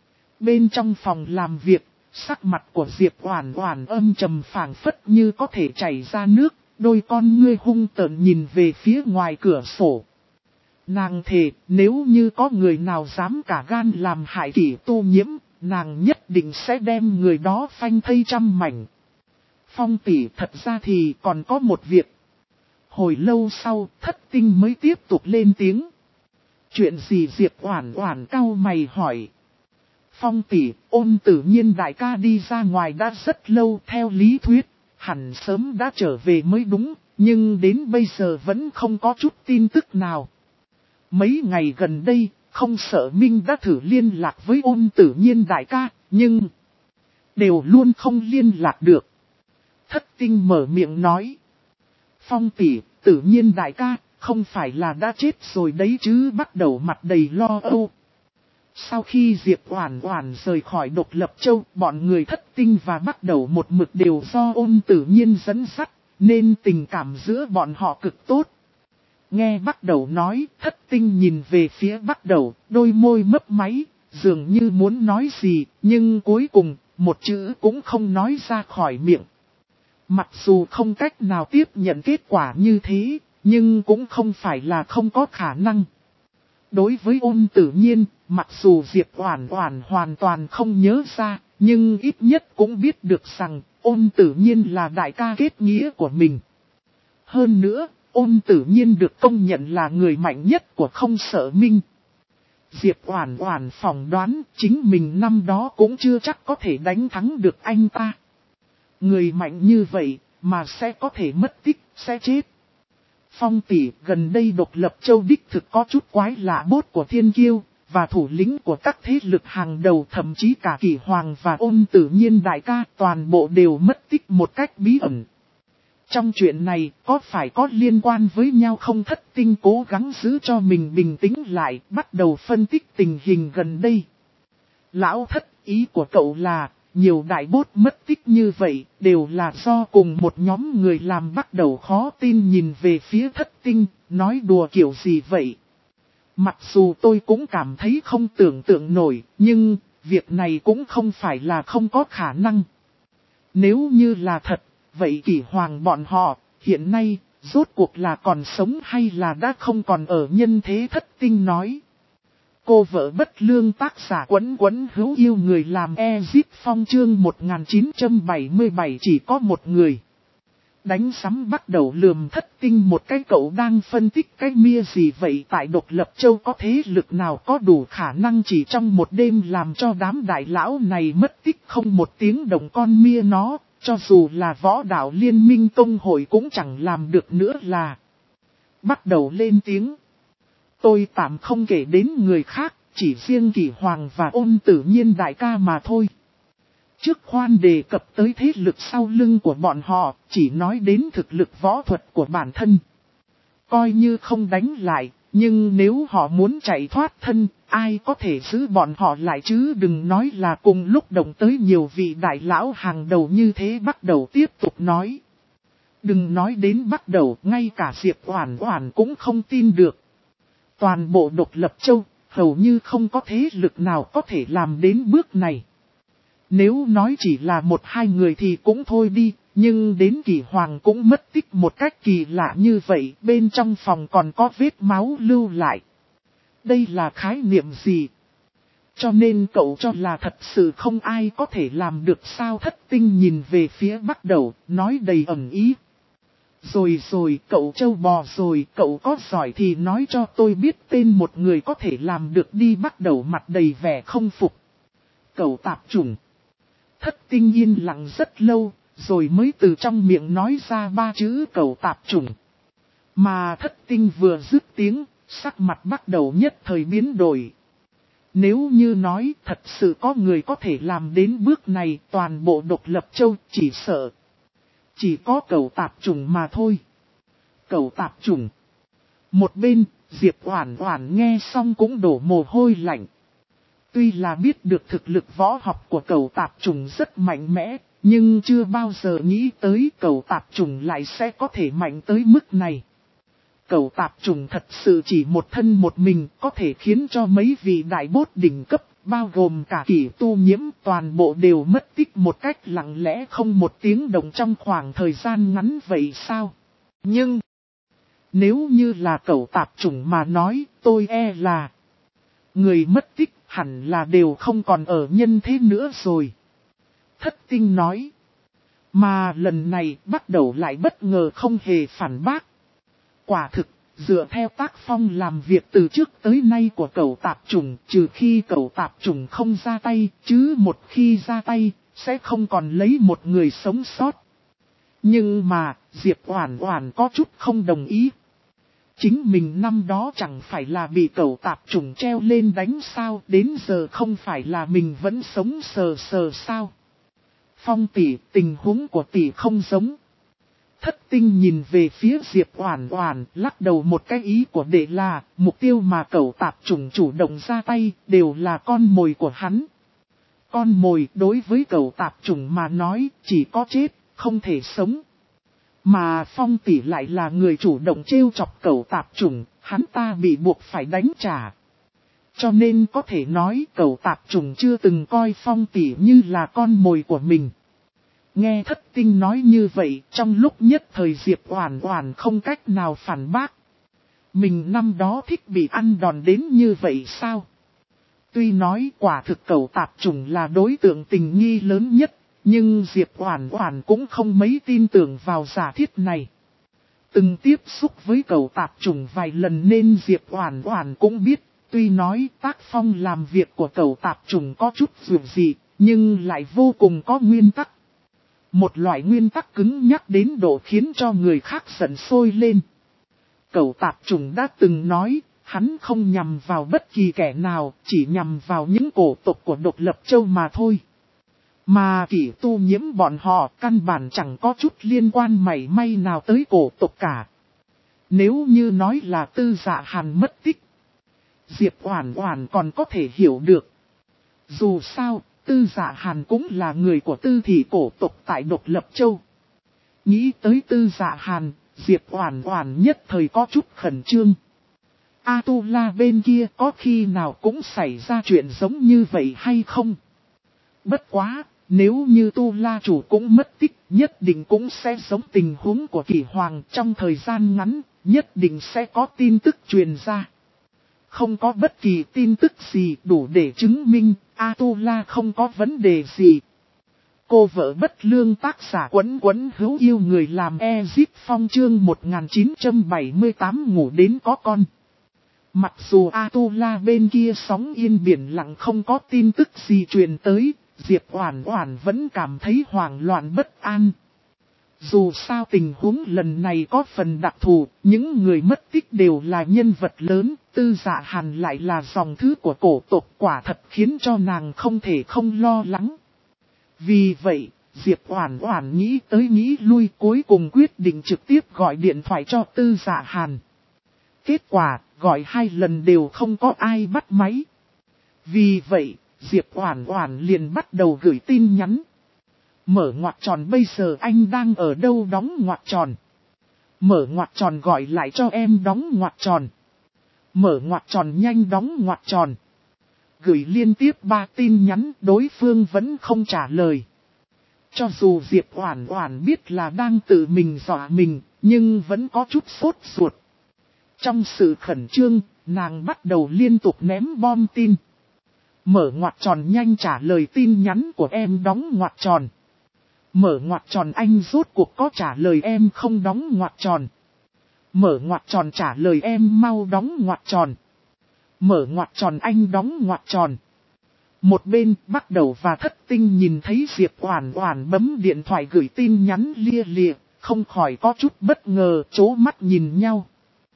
Speaker 1: Bên trong phòng làm việc, sắc mặt của Diệp Oản Oản âm trầm phảng phất như có thể chảy ra nước, đôi con ngươi hung tợn nhìn về phía ngoài cửa sổ. Nàng thề, nếu như có người nào dám cả gan làm hại Kỷ Tu Nhiễm, nàng nhất định sẽ đem người đó phanh thây trăm mảnh. Phong tỷ, thật ra thì còn có một việc. Hồi lâu sau, Thất Tinh mới tiếp tục lên tiếng. Chuyện gì? Diệp Oản Oản cau mày hỏi. Phong tỷ, Ôn Tử Nhiên đại ca đi ra ngoài đã rất lâu, theo lý thuyết, hẳn sớm đã trở về mới đúng, nhưng đến bây giờ vẫn không có chút tin tức nào. Mấy ngày gần đây, Không Sợ Minh đã thử liên lạc với Ôn Tử Nhiên đại ca, nhưng đều luôn không liên lạc được. Thất Tinh mở miệng nói. Phong tỷ, Tử Nhiên đại ca, không phải là đã chết rồi đấy chứ? Bắt đầu mặt đầy lo âu. Sau khi Diệp Oản Oản rời khỏi Độc Lập Châu, bọn người Thất Tinh và Bắt Đầu một mực đều do Ôn Tử Nhiên dẫn dắt, nên tình cảm giữa bọn họ cực tốt. Nghe Bắt Đầu nói, Thất Tinh nhìn về phía Bắt Đầu, đôi môi mấp máy, dường như muốn nói gì, nhưng cuối cùng, một chữ cũng không nói ra khỏi miệng. Mặc dù không cách nào tiếp nhận kết quả như thế, nhưng cũng không phải là không có khả năng. Đối với Ôn Tử Nhiên, mặc dù Diệp Oản Oản hoàn toàn không nhớ ra, nhưng ít nhất cũng biết được rằng Ôn Tử Nhiên là đại ca kết nghĩa của mình. Hơn nữa, Ôn Tử Nhiên được công nhận là người mạnh nhất của Không Sợ Minh. Diệp Oản Oản phỏng đoán chính mình năm đó cũng chưa chắc có thể đánh thắng được anh ta. Người mạnh như vậy mà sẽ có thể mất tích, sẽ chết. Phong tỷ, gần đây Độc Lập Châu đích thực có chút quái lạ, bốt của Thiên Kiêu và thủ lĩnh của các thế lực hàng đầu, thậm chí cả Kỷ Hoàng và Ôn Tử Nhiên đại ca, toàn bộ đều mất tích một cách bí ẩn. Trong chuyện này, có phải có liên quan với nhau không? Thất Tinh cố gắng giữ cho mình bình tĩnh lại, bắt đầu phân tích tình hình gần đây. Lão Thất, ý của cậu là, nhiều đại bốt mất tích như vậy, đều là do cùng một nhóm người làm? Bắt Đầu khó tin nhìn về phía Thất Tinh, nói đùa kiểu gì vậy? Mặc dù tôi cũng cảm thấy không tưởng tượng nổi, nhưng việc này cũng không phải là không có khả năng. Nếu như là thật, vậy Kỷ Hoàng bọn họ, hiện nay, rốt cuộc là còn sống hay là đã không còn ở nhân thế? Thất Tinh nói. Cô vợ bất lương tác giả Quấn Quấn hữu yêu người làm Ezip Phong chương 1977 chỉ có một người. Đánh sắm bắt đầu lườm Thất Tinh một cái, cậu đang phân tích cái mia gì vậy? Tại Độc Lập Châu có thế lực nào có đủ khả năng chỉ trong một đêm làm cho đám đại lão này mất tích không một tiếng động? Con mia nó, cho dù là Võ Đạo Liên minh Tông hội cũng chẳng làm được nữa là. Bắt đầu lên tiếng. Tôi tạm không kể đến người khác, chỉ riêng Kỷ Hoàng và Ôn Tử Nhiên đại ca mà thôi. Trước khoan đề cập tới thế lực sau lưng của bọn họ, chỉ nói đến thực lực võ thuật của bản thân. Coi như không đánh lại, nhưng nếu họ muốn chạy thoát thân, ai có thể giữ bọn họ lại chứ? Đừng nói là cùng lúc động tới nhiều vị đại lão hàng đầu như thế. Bắt đầu tiếp tục nói. Đừng nói đến bắt đầu, ngay cả Diệp Oản Oản cũng không tin được. Toàn bộ Độc Lập Châu, hầu như không có thế lực nào có thể làm đến bước này. Nếu nói chỉ là một hai người thì cũng thôi đi, nhưng đến Kỷ Hoàng cũng mất tích một cách kỳ lạ như vậy, bên trong phòng còn có vết máu lưu lại. Đây là khái niệm gì? Cho nên cậu cho là thật sự không ai có thể làm được sao? Thất Tinh nhìn về phía bắt đầu, nói đầy ẩn ý. Rồi, cậu trâu bò rồi, cậu có giỏi thì nói cho tôi biết tên một người có thể làm được đi. Bắt đầu mặt đầy vẻ không phục. Cậu tạp chủng. Thất Tinh yên lặng rất lâu, rồi mới từ trong miệng nói ra ba chữ cậu tạp chủng. Mà Thất Tinh vừa dứt tiếng, sắc mặt bắt đầu nhất thời biến đổi. Nếu như nói thật sự có người có thể làm đến bước này, toàn bộ Độc Lập Châu chỉ sợ chỉ có cậu tạp chủng mà thôi. Cậu tạp chủng. Một bên, Diệp Oản Oản nghe xong cũng đổ mồ hôi lạnh. Tuy là biết được thực lực võ học của cậu tạp chủng rất mạnh mẽ, nhưng chưa bao giờ nghĩ tới cậu tạp chủng lại sẽ có thể mạnh tới mức này. Cậu tạp chủng thật sự chỉ một thân một mình có thể khiến cho mấy vị đại bốt đỉnh cấp, bao gồm cả Kỷ Tu Nhiễm, toàn bộ đều mất tích một cách lặng lẽ không một tiếng động trong khoảng thời gian ngắn vậy sao? Nhưng, nếu như là cậu tạp chủng mà nói, tôi e là người mất tích hẳn là đều không còn ở nhân thế nữa rồi. Thất Tinh nói. Mà lần này bắt đầu lại bất ngờ không hề phản bác. Quả thực, dựa theo tác phong làm việc từ trước tới nay của cậu tạp chủng, trừ khi cậu tạp chủng không ra tay, chứ một khi ra tay, sẽ không còn lấy một người sống sót. Nhưng mà, Diệp Oản Oản có chút không đồng ý. Chính mình năm đó chẳng phải là bị cậu tạp chủng treo lên đánh sao, đến giờ không phải là mình vẫn sống sờ sờ sao? Phong tỷ, tình huống của tỷ không giống. Thất Tinh nhìn về phía Diệp Oản Oản, lắc đầu một cái, ý của đệ là, mục tiêu mà cậu tạp chủng chủ động ra tay, đều là con mồi của hắn. Con mồi đối với cậu tạp chủng mà nói, chỉ có chết, không thể sống. Mà Phong tỷ lại là người chủ động trêu chọc cậu tạp chủng, hắn ta bị buộc phải đánh trả. Cho nên có thể nói cậu tạp chủng chưa từng coi Phong tỷ như là con mồi của mình. Nghe Thất Tinh nói như vậy, trong lúc nhất thời Diệp Oản Oản không cách nào phản bác. Mình năm đó thích bị ăn đòn đến như vậy sao? Tuy nói quả thực cậu tạp chủng là đối tượng tình nghi lớn nhất, nhưng Diệp Oản Oản cũng không mấy tin tưởng vào giả thiết này. Từng tiếp xúc với cậu tạp chủng vài lần nên Diệp Oản Oản cũng biết, tuy nói tác phong làm việc của cậu tạp chủng có chút dù gì, nhưng lại vô cùng có nguyên tắc. Một loại nguyên tắc cứng nhắc đến độ khiến cho người khác giận sôi lên. Cậu tạp chủng đã từng nói, hắn không nhằm vào bất kỳ kẻ nào, chỉ nhằm vào những cổ tộc của Độc Lập Châu mà thôi. Mà Kỷ Tu Nhiễm bọn họ căn bản chẳng có chút liên quan mảy may nào tới cổ tộc cả. Nếu như nói là Tư Dạ Hàn mất tích, Diệp Oản Oản còn có thể hiểu được. Dù sao, Tư Dạ Hàn cũng là người của Tư thị cổ tộc tại Độc Lập Châu. Nghĩ tới Tư Dạ Hàn, Diệp Oản Oản nhất thời có chút khẩn trương. Atula bên kia có khi nào cũng xảy ra chuyện giống như vậy hay không? Bất quá, nếu như Tu La chủ cũng mất tích, nhất định cũng sẽ giống tình huống của Kỷ Hoàng trong thời gian ngắn, nhất định sẽ có tin tức truyền ra. Không có bất kỳ tin tức gì đủ để chứng minh Atula không có vấn đề gì. Cô vợ bất lương tác giả Quấn Quấn hữu yêu người làm Ezip Phong chương 1978 ngủ đến có con. Mặc dù Atula bên kia sóng yên biển lặng không có tin tức gì truyền tới, Diệp Oản Oản vẫn cảm thấy hoảng loạn bất an. Dù sao tình huống lần này có phần đặc thù, những người mất tích đều là nhân vật lớn, Tư Dạ Hàn lại là dòng thứ của cổ tộc, quả thật khiến cho nàng không thể không lo lắng. Vì vậy, Diệp Oản Oản nghĩ tới nghĩ lui, cuối cùng quyết định trực tiếp gọi điện thoại cho Tư Dạ Hàn. Kết quả, gọi 2 lần đều không có ai bắt máy. Vì vậy, Diệp Oản Oản liền bắt đầu gửi tin nhắn. Mở ngoặc tròn bây giờ anh đang ở đâu đóng ngoặc tròn. Mở ngoặc tròn gọi lại cho em đóng ngoặc tròn. Mở ngoặc tròn nhanh đóng ngoặc tròn. Gửi liên tiếp 3 tin nhắn đối phương vẫn không trả lời. Cho dù Diệp Oản Oản biết là đang tự mình dọa mình, nhưng vẫn có chút sốt ruột. Trong sự khẩn trương, nàng bắt đầu liên tục ném bom tin. Mở ngoặc tròn nhanh trả lời tin nhắn của em đóng ngoặc tròn. Mở ngoặc tròn anh rốt cuộc có trả lời em không đóng ngoặc tròn. Mở ngoặc tròn trả lời em mau đóng ngoặc tròn. Mở ngoặc tròn anh đóng ngoặc tròn. Một bên Bắc Đầu và Thất Tinh nhìn thấy Diệp Oản Oản bấm điện thoại gửi tin nhắn lia lịa, không khỏi có chút bất ngờ, chố mắt nhìn nhau.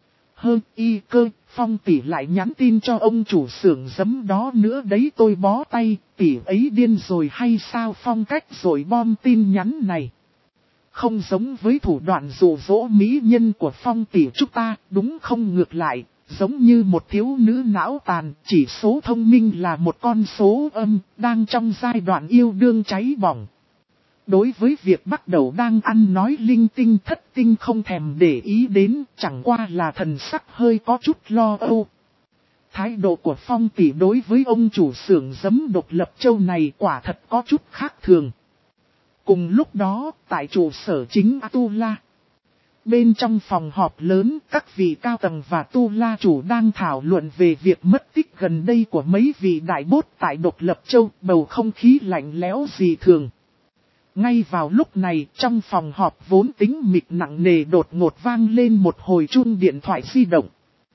Speaker 1: Y cơ, Phong tỷ lại nhắn tin cho ông chủ xưởng giấm đó nữa đấy, tôi bó tay, tỷ ấy điên rồi hay sao? Phong cách rồi bom tin nhắn này không giống với thủ đoạn dụ dỗ mỹ nhân của Phong tỷ chúng ta, đúng không? Ngược lại, giống như một thiếu nữ não tàn, chỉ số thông minh là một con số âm, đang trong giai đoạn yêu đương cháy bỏng. Đối với việc Bắt Đầu đang ăn nói linh tinh, Thất Tinh không thèm để ý đến, chẳng qua là thần sắc hơi có chút lo âu. Thái độ của Phong tỷ đối với ông chủ xưởng giấm Độc Lập Châu này quả thật có chút khác thường. Cùng lúc đó, tại trụ sở chính Atula, bên trong phòng họp lớn, các vị cao tầng và Tu La chủ đang thảo luận về việc mất tích gần đây của mấy vị đại bốt tại Độc Lập Châu, bầu không khí lạnh lẽo dị thường. Ngay vào lúc này, trong phòng họp vốn tĩnh mịch nặng nề đột ngột vang lên một hồi chuông điện thoại di động.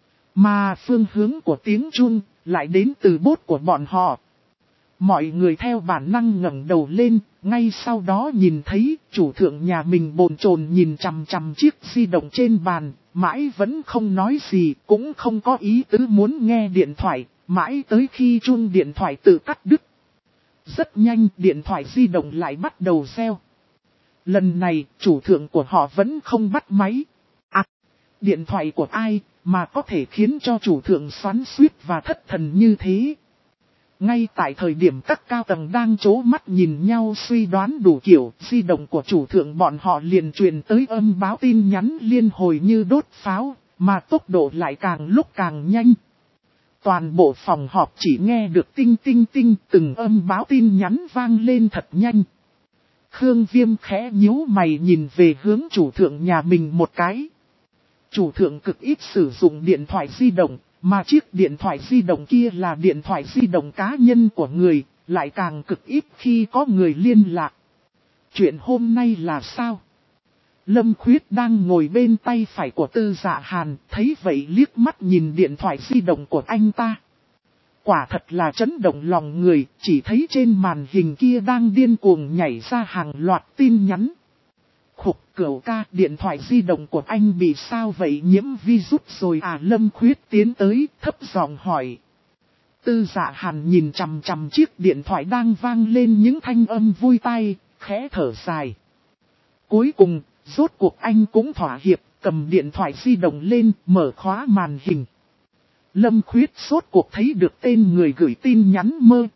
Speaker 1: Mà phương hướng của tiếng chuông lại đến từ bốt của bọn họ. Mọi người theo bản năng ngẩng đầu lên, ngay sau đó nhìn thấy chủ thượng nhà mình bồn chồn nhìn chằm chằm chiếc di động trên bàn, mãi vẫn không nói gì, cũng không có ý tứ muốn nghe điện thoại, mãi tới khi chuông điện thoại tự cắt đứt. Rất nhanh điện thoại di động lại bắt đầu reo. Lần này chủ thượng của họ vẫn không bắt máy. À, điện thoại của ai mà có thể khiến cho chủ thượng xoắn xuýt và thất thần như thế? Ngay tại thời điểm các cao tầng đang chố mắt nhìn nhau suy đoán đủ kiểu, di động của chủ thượng bọn họ liền truyền tới âm báo tin nhắn liên hồi như đốt pháo, mà tốc độ lại càng lúc càng nhanh. Toàn bộ phòng họp chỉ nghe được tinh tinh tinh, từng âm báo tin nhắn vang lên thật nhanh. Khương Viêm khẽ nhíu mày nhìn về hướng chủ thượng nhà mình một cái. Chủ thượng cực ít sử dụng điện thoại di động, mà chiếc điện thoại di động kia là điện thoại di động cá nhân của người, lại càng cực ít khi có người liên lạc. Chuyện hôm nay là sao? Lâm Khuyết đang ngồi bên tay phải của Tư Dạ Hàn, thấy vậy liếc mắt nhìn điện thoại di động của anh ta. Quả thật là chấn động lòng người, chỉ thấy trên màn hình kia đang điên cuồng nhảy ra hàng loạt tin nhắn. Khục Cửu ca, điện thoại di động của anh bị sao vậy, nhiễm virus rồi à? Lâm Khuyết tiến tới, thấp giọng hỏi. Tư Dạ Hàn nhìn chằm chằm chiếc điện thoại đang vang lên những thanh âm vui tai, khẽ thở dài. Cuối cùng, rốt cuộc anh cũng thỏa hiệp, cầm điện thoại di động lên, mở khóa màn hình. Lâm Khuyết rốt cuộc thấy được tên người gửi tin nhắn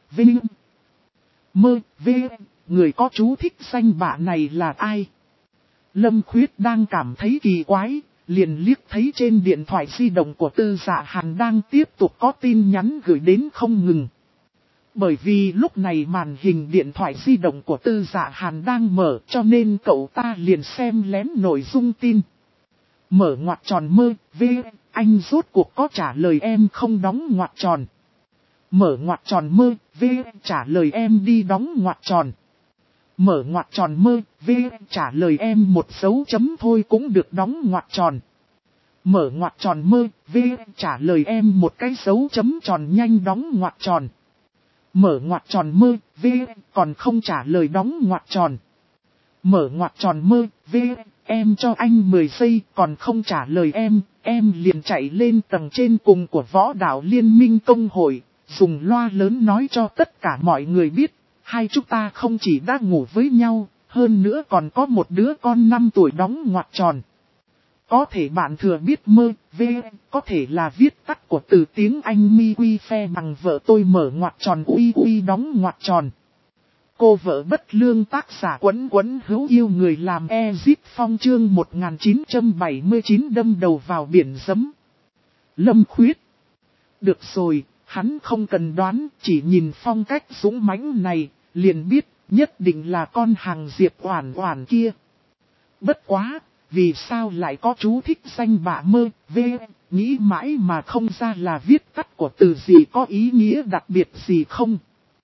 Speaker 1: người có chú thích danh bạ này là ai. Lâm Khuyết đang cảm thấy kỳ quái, liền liếc thấy trên điện thoại di động của Tư Dạ Hàn đang tiếp tục có tin nhắn gửi đến không ngừng. Bởi vì lúc này màn hình điện thoại di động của Tư Dạ Hàn đang mở cho nên cậu ta liền xem lén nội dung tin. Mở ngoặc tròn mơ, anh rốt cuộc có trả lời em không đóng ngoặc tròn. Mở ngoặc tròn mơ, trả lời em đi đóng ngoặc tròn. Mở ngoặc tròn mơ, trả lời em một dấu chấm thôi cũng được đóng ngoặc tròn. Mở ngoặc tròn mơ, trả lời em một cái dấu chấm tròn nhanh đóng ngoặc tròn. Mở ngoặc tròn mơ, còn không trả lời đóng ngoặc tròn. Mở ngoặc tròn mơ, em cho anh 10 giây còn không trả lời em liền chạy lên tầng trên cùng của võ đảo liên minh công hội, dùng loa lớn nói cho tất cả mọi người biết, hai chúng ta không chỉ đã ngủ với nhau, hơn nữa còn có một đứa con 5 tuổi đóng ngoặc tròn. Có thể bạn thừa biết mơ, có thể là viết tắt của từ tiếng Anh mi quy phe bằng vợ tôi mở ngoặc tròn uy đóng ngoặc tròn. Cô vợ bất lương tác giả quấn quấn hữu yêu người làm Ezip Phong chương 1979 đâm đầu vào biển giấm. Lâm Khuyết. Được rồi, hắn không cần đoán, chỉ nhìn phong cách dũng mãnh này, liền biết, nhất định là con hàng Diệp Oản Oản kia. Bất quá, vì sao lại có chú thích danh bạ mơ, nghĩ mãi mà không ra là viết tắt của từ gì có ý nghĩa đặc biệt gì không.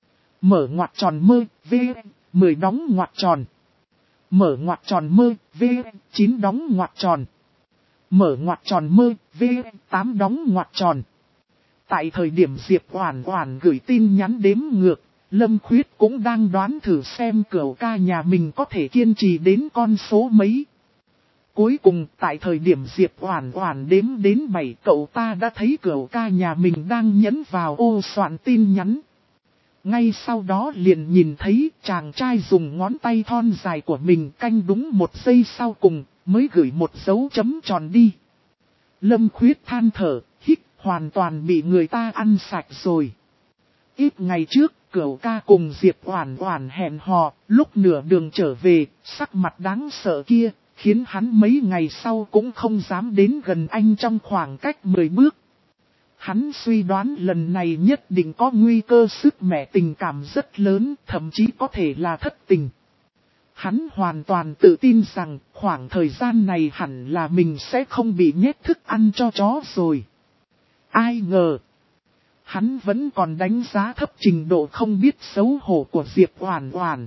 Speaker 1: Mở ngoặc tròn mơ, 10 đóng ngoặc tròn. Mở ngoặc tròn mơ, 9 đóng ngoặc tròn. Mở ngoặc tròn mơ, 8 đóng ngoặc tròn. Tại thời điểm Diệp Oản Oản gửi tin nhắn đếm ngược, Lâm Khuyết cũng đang đoán thử xem Cửu ca nhà mình có thể kiên trì đến con số mấy. Cuối cùng tại thời điểm Diệp Oản Oản đếm đến 7, cậu ta đã thấy Cửu ca nhà mình đang nhấn vào ô soạn tin nhắn. Ngay sau đó liền nhìn thấy chàng trai dùng ngón tay thon dài của mình canh đúng 1 giây sau cùng mới gửi một dấu chấm tròn đi. Lâm Khuyết than thở, hoàn toàn bị người ta ăn sạch rồi. Ít ngày trước, Cửu ca cùng Diệp Oản Oản hẹn hò, lúc nửa đường trở về, sắc mặt đáng sợ kia, khiến hắn mấy ngày sau cũng không dám đến gần anh trong khoảng cách 10 bước. Hắn suy đoán lần này nhất định có nguy cơ sức mẹ tình cảm rất lớn, thậm chí có thể là thất tình. Hắn hoàn toàn tự tin rằng khoảng thời gian này hẳn là mình sẽ không bị nhét thức ăn cho chó rồi. Ai ngờ, hắn vẫn còn đánh giá thấp trình độ không biết xấu hổ của Diệp Oản Oản.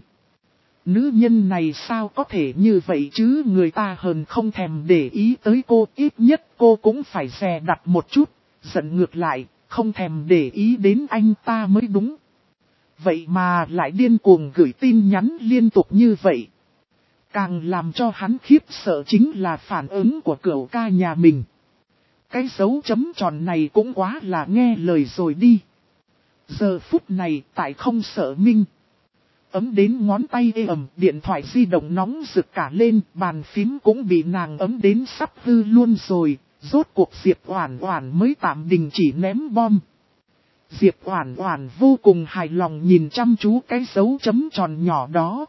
Speaker 1: Nữ nhân này sao có thể như vậy chứ, người ta hờn không thèm để ý tới cô, ít nhất cô cũng phải dè đặt một chút, giận ngược lại, không thèm để ý đến anh ta mới đúng. Vậy mà lại điên cuồng gửi tin nhắn liên tục như vậy. Càng làm cho hắn khiếp sợ chính là phản ứng của Cửu ca nhà mình. Cái dấu chấm tròn này cũng quá là nghe lời rồi đi. Giờ phút này tại không sợ Minh. Ấm đến ngón tay ê ẩm, điện thoại di động nóng rực cả lên, bàn phím cũng bị nàng ấm đến sắp hư luôn rồi. Rốt cuộc Diệp Oản Oản mới tạm đình chỉ ném bom. Diệp Oản Oản vô cùng hài lòng nhìn chăm chú cái dấu chấm tròn nhỏ đó.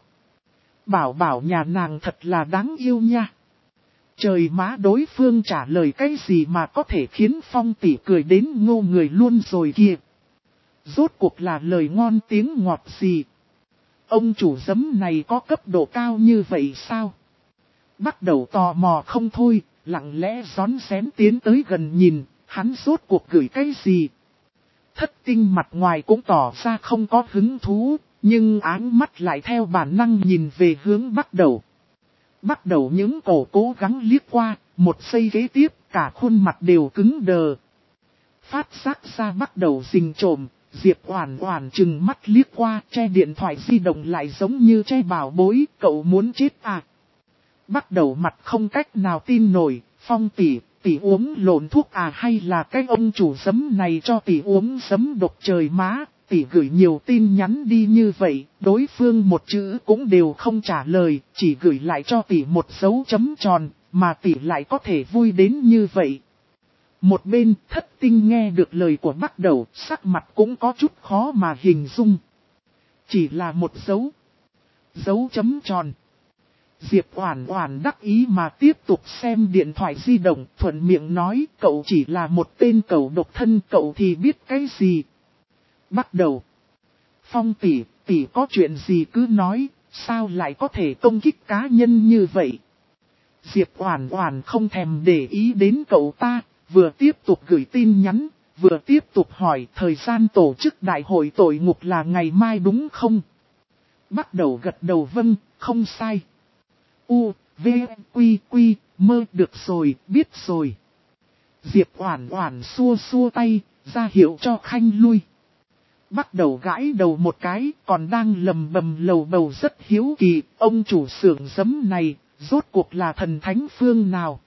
Speaker 1: Bảo nhà nàng thật là đáng yêu nha. Trời má, đối phương trả lời cái gì mà có thể khiến Phong tỷ cười đến ngô người luôn rồi kìa. Rốt cuộc là lời ngon tiếng ngọt gì. Ông chủ giấm này có cấp độ cao như vậy sao? Bắt đầu tò mò không thôi, lặng lẽ rón rén tiến tới gần nhìn, hắn rốt cuộc gửi cái gì. Thất tinh mặt ngoài cũng tỏ ra không có hứng thú, nhưng áng mắt lại theo bản năng nhìn về hướng bắt đầu. Bắt đầu những cổ cố gắng liếc qua, một giây kế tiếp cả khuôn mặt đều cứng đờ. Phát giác ra bắt đầu rình trộm, Diệp Oản Oản trừng mắt liếc qua, che điện thoại di động lại giống như che bảo bối, cậu muốn chết à. Bắt đầu mặt không cách nào tin nổi, Phong tỷ uống lộn thuốc à, hay là cái ông chủ giấm này cho tỷ uống giấm độc trời má. Tỷ gửi nhiều tin nhắn đi như vậy, đối phương một chữ cũng đều không trả lời, chỉ gửi lại cho tỷ một dấu chấm tròn, mà tỷ lại có thể vui đến như vậy. Một bên Thất tinh nghe được lời của bắt đầu, sắc mặt cũng có chút khó mà hình dung. Chỉ là một dấu chấm tròn. Diệp Oản Oản đắc ý mà tiếp tục xem điện thoại di động, thuận miệng nói cậu chỉ là một tên cẩu độc thân, cậu thì biết cái gì. Bắt đầu. Phong tỷ, tỷ có chuyện gì cứ nói, sao lại có thể công kích cá nhân như vậy. Diệp Oản Oản không thèm để ý đến cậu ta, vừa tiếp tục gửi tin nhắn, vừa tiếp tục hỏi thời gian tổ chức đại hội tội ngục là ngày mai đúng không? Bắt đầu gật đầu vâng, không sai. U, V, Quy, Quy, mơ được rồi, biết rồi. Diệp Oản Oản xua xua tay, ra hiệu cho Khanh lui. Bắt đầu gãi đầu một cái, còn đang lầm bầm lầu bầu rất hiếu kỳ, ông chủ xưởng giấm này, rốt cuộc là thần thánh phương nào?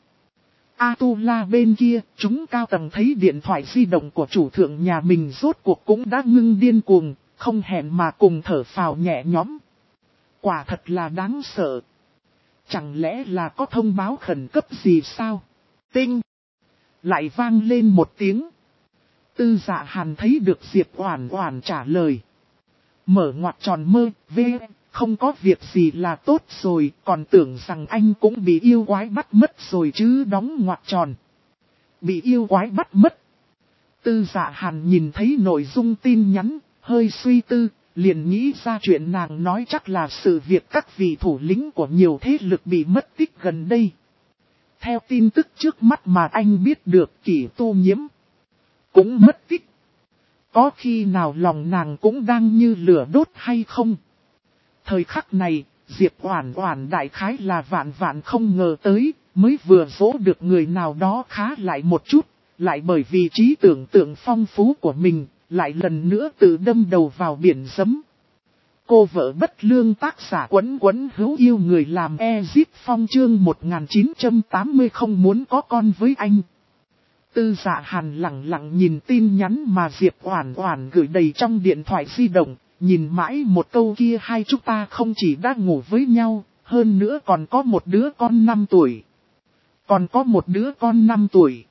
Speaker 1: Atula bên kia, chúng cao tầng thấy điện thoại di động của chủ thượng nhà mình rốt cuộc cũng đã ngưng điên cuồng, không hẹn mà cùng thở phào nhẹ nhõm. Quả thật là đáng sợ. Chẳng lẽ là có thông báo khẩn cấp gì sao? Tinh! Lại vang lên một tiếng. Tư Dạ Hàn thấy được Diệp Oản Oản trả lời. Mở ngoặc tròn mơ, không có việc gì là tốt rồi, còn tưởng rằng anh cũng bị yêu quái bắt mất rồi chứ, đóng ngoặc tròn. Bị yêu quái bắt mất. Tư Dạ Hàn nhìn thấy nội dung tin nhắn, hơi suy tư, liền nghĩ ra chuyện nàng nói chắc là sự việc các vị thủ lĩnh của nhiều thế lực bị mất tích gần đây. Theo tin tức trước mắt mà anh biết được, Kỷ Tu Nhiễm cũng mất tích. Có khi nào lòng nàng cũng đang như lửa đốt hay không? Thời khắc này, Diệp Oản Oản đại khái là vạn vạn không ngờ tới, mới vừa dỗ được người nào đó khá lại một chút, lại bởi vì trí tưởng tượng phong phú của mình, lại lần nữa tự đâm đầu vào biển giấm. Cô vợ bất lương tác giả Quấn Quấn hữu yêu người làm Ezip Phong chương 1980 không muốn có con với anh. Tư Dạ Hàn lặng lặng nhìn tin nhắn mà Diệp Oản Oản gửi đầy trong điện thoại di động, nhìn mãi một câu kia hai chúng ta không chỉ đã ngủ với nhau, hơn nữa còn có một đứa con 5 tuổi. Còn có một đứa con 5 tuổi.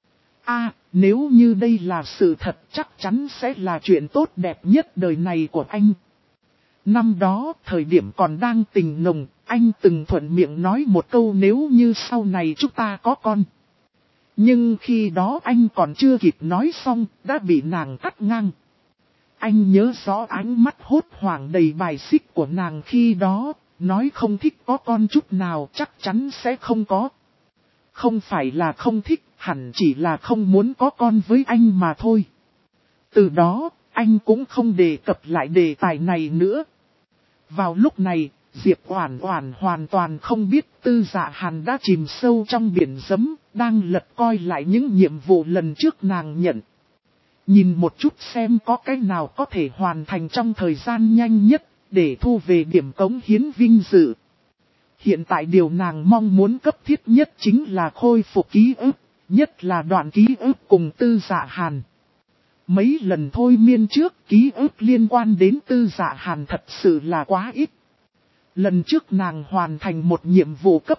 Speaker 1: Nếu như đây là sự thật chắc chắn sẽ là chuyện tốt đẹp nhất đời này của anh. Năm đó, thời điểm còn đang tình nồng, anh từng thuận miệng nói một câu nếu như sau này chúng ta có con. Nhưng khi đó anh còn chưa kịp nói xong, đã bị nàng cắt ngang. Anh nhớ rõ ánh mắt hốt hoảng đầy bài xích của nàng khi đó, nói không thích có con chút nào chắc chắn sẽ không có. Không phải là không thích, hẳn chỉ là không muốn có con với anh mà thôi. Từ đó, anh cũng không đề cập lại đề tài này nữa. Vào lúc này, Diệp Oản Oản hoàn toàn không biết Tư Dạ Hàn đã chìm sâu trong biển giấm, đang lật coi lại những nhiệm vụ lần trước nàng nhận. Nhìn một chút xem có cái nào có thể hoàn thành trong thời gian nhanh nhất, để thu về điểm cống hiến vinh dự. Hiện tại điều nàng mong muốn cấp thiết nhất chính là khôi phục ký ức, nhất là đoạn ký ức cùng Tư Dạ Hàn. Mấy lần thôi miên trước ký ức liên quan đến Tư Dạ Hàn thật sự là quá ít. Lần trước nàng hoàn thành một nhiệm vụ cấp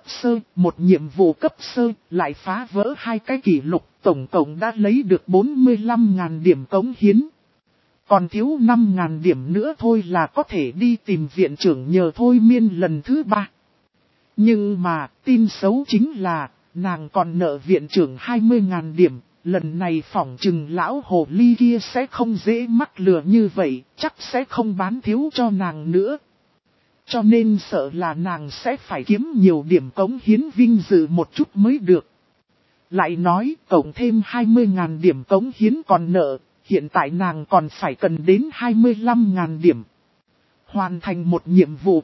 Speaker 1: sơ, lại phá vỡ hai cái kỷ lục, tổng cộng đã lấy được 45.000 điểm cống hiến. Còn thiếu 5.000 điểm nữa thôi là có thể đi tìm viện trưởng nhờ thôi miên lần thứ 3. Nhưng mà, tin xấu chính là, nàng còn nợ viện trưởng 20.000 điểm, lần này phỏng chừng lão hồ ly kia sẽ không dễ mắc lừa như vậy, chắc sẽ không bán thiếu cho nàng nữa. Cho nên sợ là nàng sẽ phải kiếm nhiều điểm cống hiến vinh dự một chút mới được. Lại nói, cộng thêm 20.000 điểm cống hiến còn nợ, hiện tại nàng còn phải cần đến 25.000 điểm. Hoàn thành một nhiệm vụ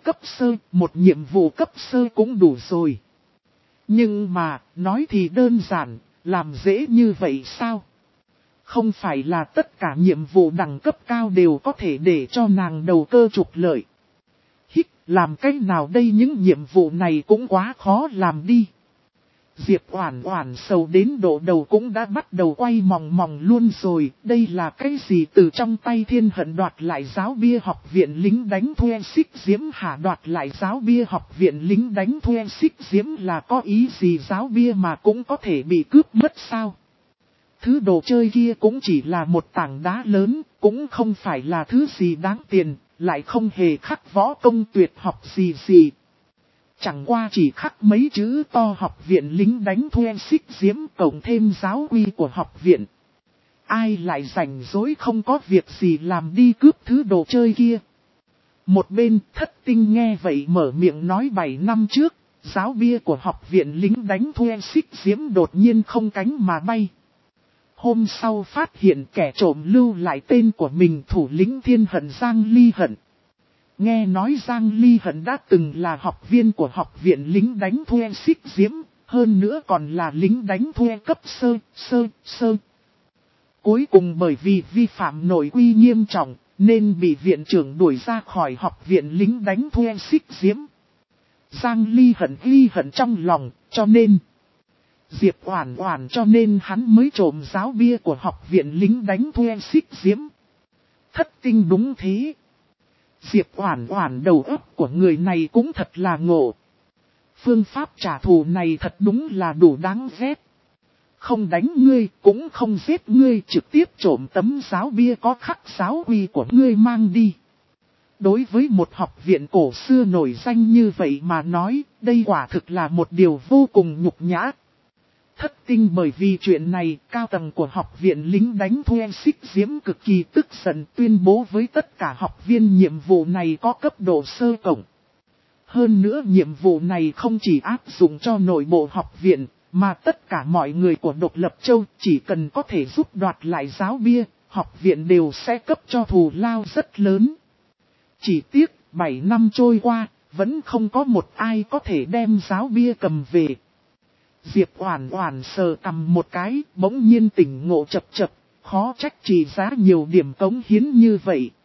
Speaker 1: cấp sơ cũng đủ rồi. Nhưng mà, nói thì đơn giản, làm dễ như vậy sao? Không phải là tất cả nhiệm vụ đẳng cấp cao đều có thể để cho nàng đầu cơ trục lợi. Làm cách nào đây, những nhiệm vụ này cũng quá khó làm đi. Diệp Oản Oản sầu đến độ đầu cũng đã bắt đầu quay mòng mòng luôn rồi. Đây là cái gì? Từ trong tay Thiên Hận đoạt lại giáo bia học viện lính đánh thuê Xích Diễm Hà đoạt lại giáo bia học viện lính đánh thuê Xích Diễm là có ý gì? Giáo bia mà cũng có thể bị cướp mất sao? Thứ đồ chơi kia cũng chỉ là một tảng đá lớn, cũng không phải là thứ gì đáng tiền, lại không hề khắc võ công tuyệt học gì. Chẳng qua chỉ khắc mấy chữ to học viện lính đánh thuê xích diễm cộng thêm giáo uy của học viện. Ai lại rảnh rỗi không có việc gì làm đi cướp thứ đồ chơi kia. Một bên Thất Tinh nghe vậy mở miệng nói 7 năm trước, giáo bia của học viện lính đánh thuê xích diễm đột nhiên không cánh mà bay. Hôm sau phát hiện kẻ trộm lưu lại tên của mình thủ lĩnh Thiên Hận Giang Ly Hận. Nghe nói Giang Ly Hận đã từng là học viên của học viện lính đánh thuê xích diễm, hơn nữa còn là lính đánh thuê cấp sơ. Cuối cùng bởi vì vi phạm nội quy nghiêm trọng, nên bị viện trưởng đuổi ra khỏi học viện lính đánh thuê xích diễm. Giang Ly Hận trong lòng, cho nên Diệp Oản Oản cho nên hắn mới trộm giáo bia của học viện lính đánh thuê xích diễm. Thất Tinh đúng thế. Diệp Oản Oản đầu óc của người này cũng thật là ngộ. Phương pháp trả thù này thật đúng là đủ đáng ghét. Không đánh ngươi, cũng không giết ngươi, trực tiếp trộm tấm giáo bia có khắc giáo uy của ngươi mang đi. Đối với một học viện cổ xưa nổi danh như vậy mà nói, đây quả thực là một điều vô cùng nhục nhã. Thất Tinh bởi vì chuyện này, cao tầng của học viện lính đánh thuê xích diễm cực kỳ tức giận tuyên bố với tất cả học viên nhiệm vụ này có cấp độ sơ cộng. Hơn nữa nhiệm vụ này không chỉ áp dụng cho nội bộ học viện, mà tất cả mọi người của Độc Lập Châu chỉ cần có thể giúp đoạt lại giáo bia, học viện đều sẽ cấp cho thù lao rất lớn. Chỉ tiếc, 7 năm trôi qua, vẫn không có một ai có thể đem giáo bia cầm về. Diệp Oản Oản sờ cằm một cái, bỗng nhiên tỉnh ngộ chập chập, khó trách trị giá nhiều điểm cống hiến như vậy,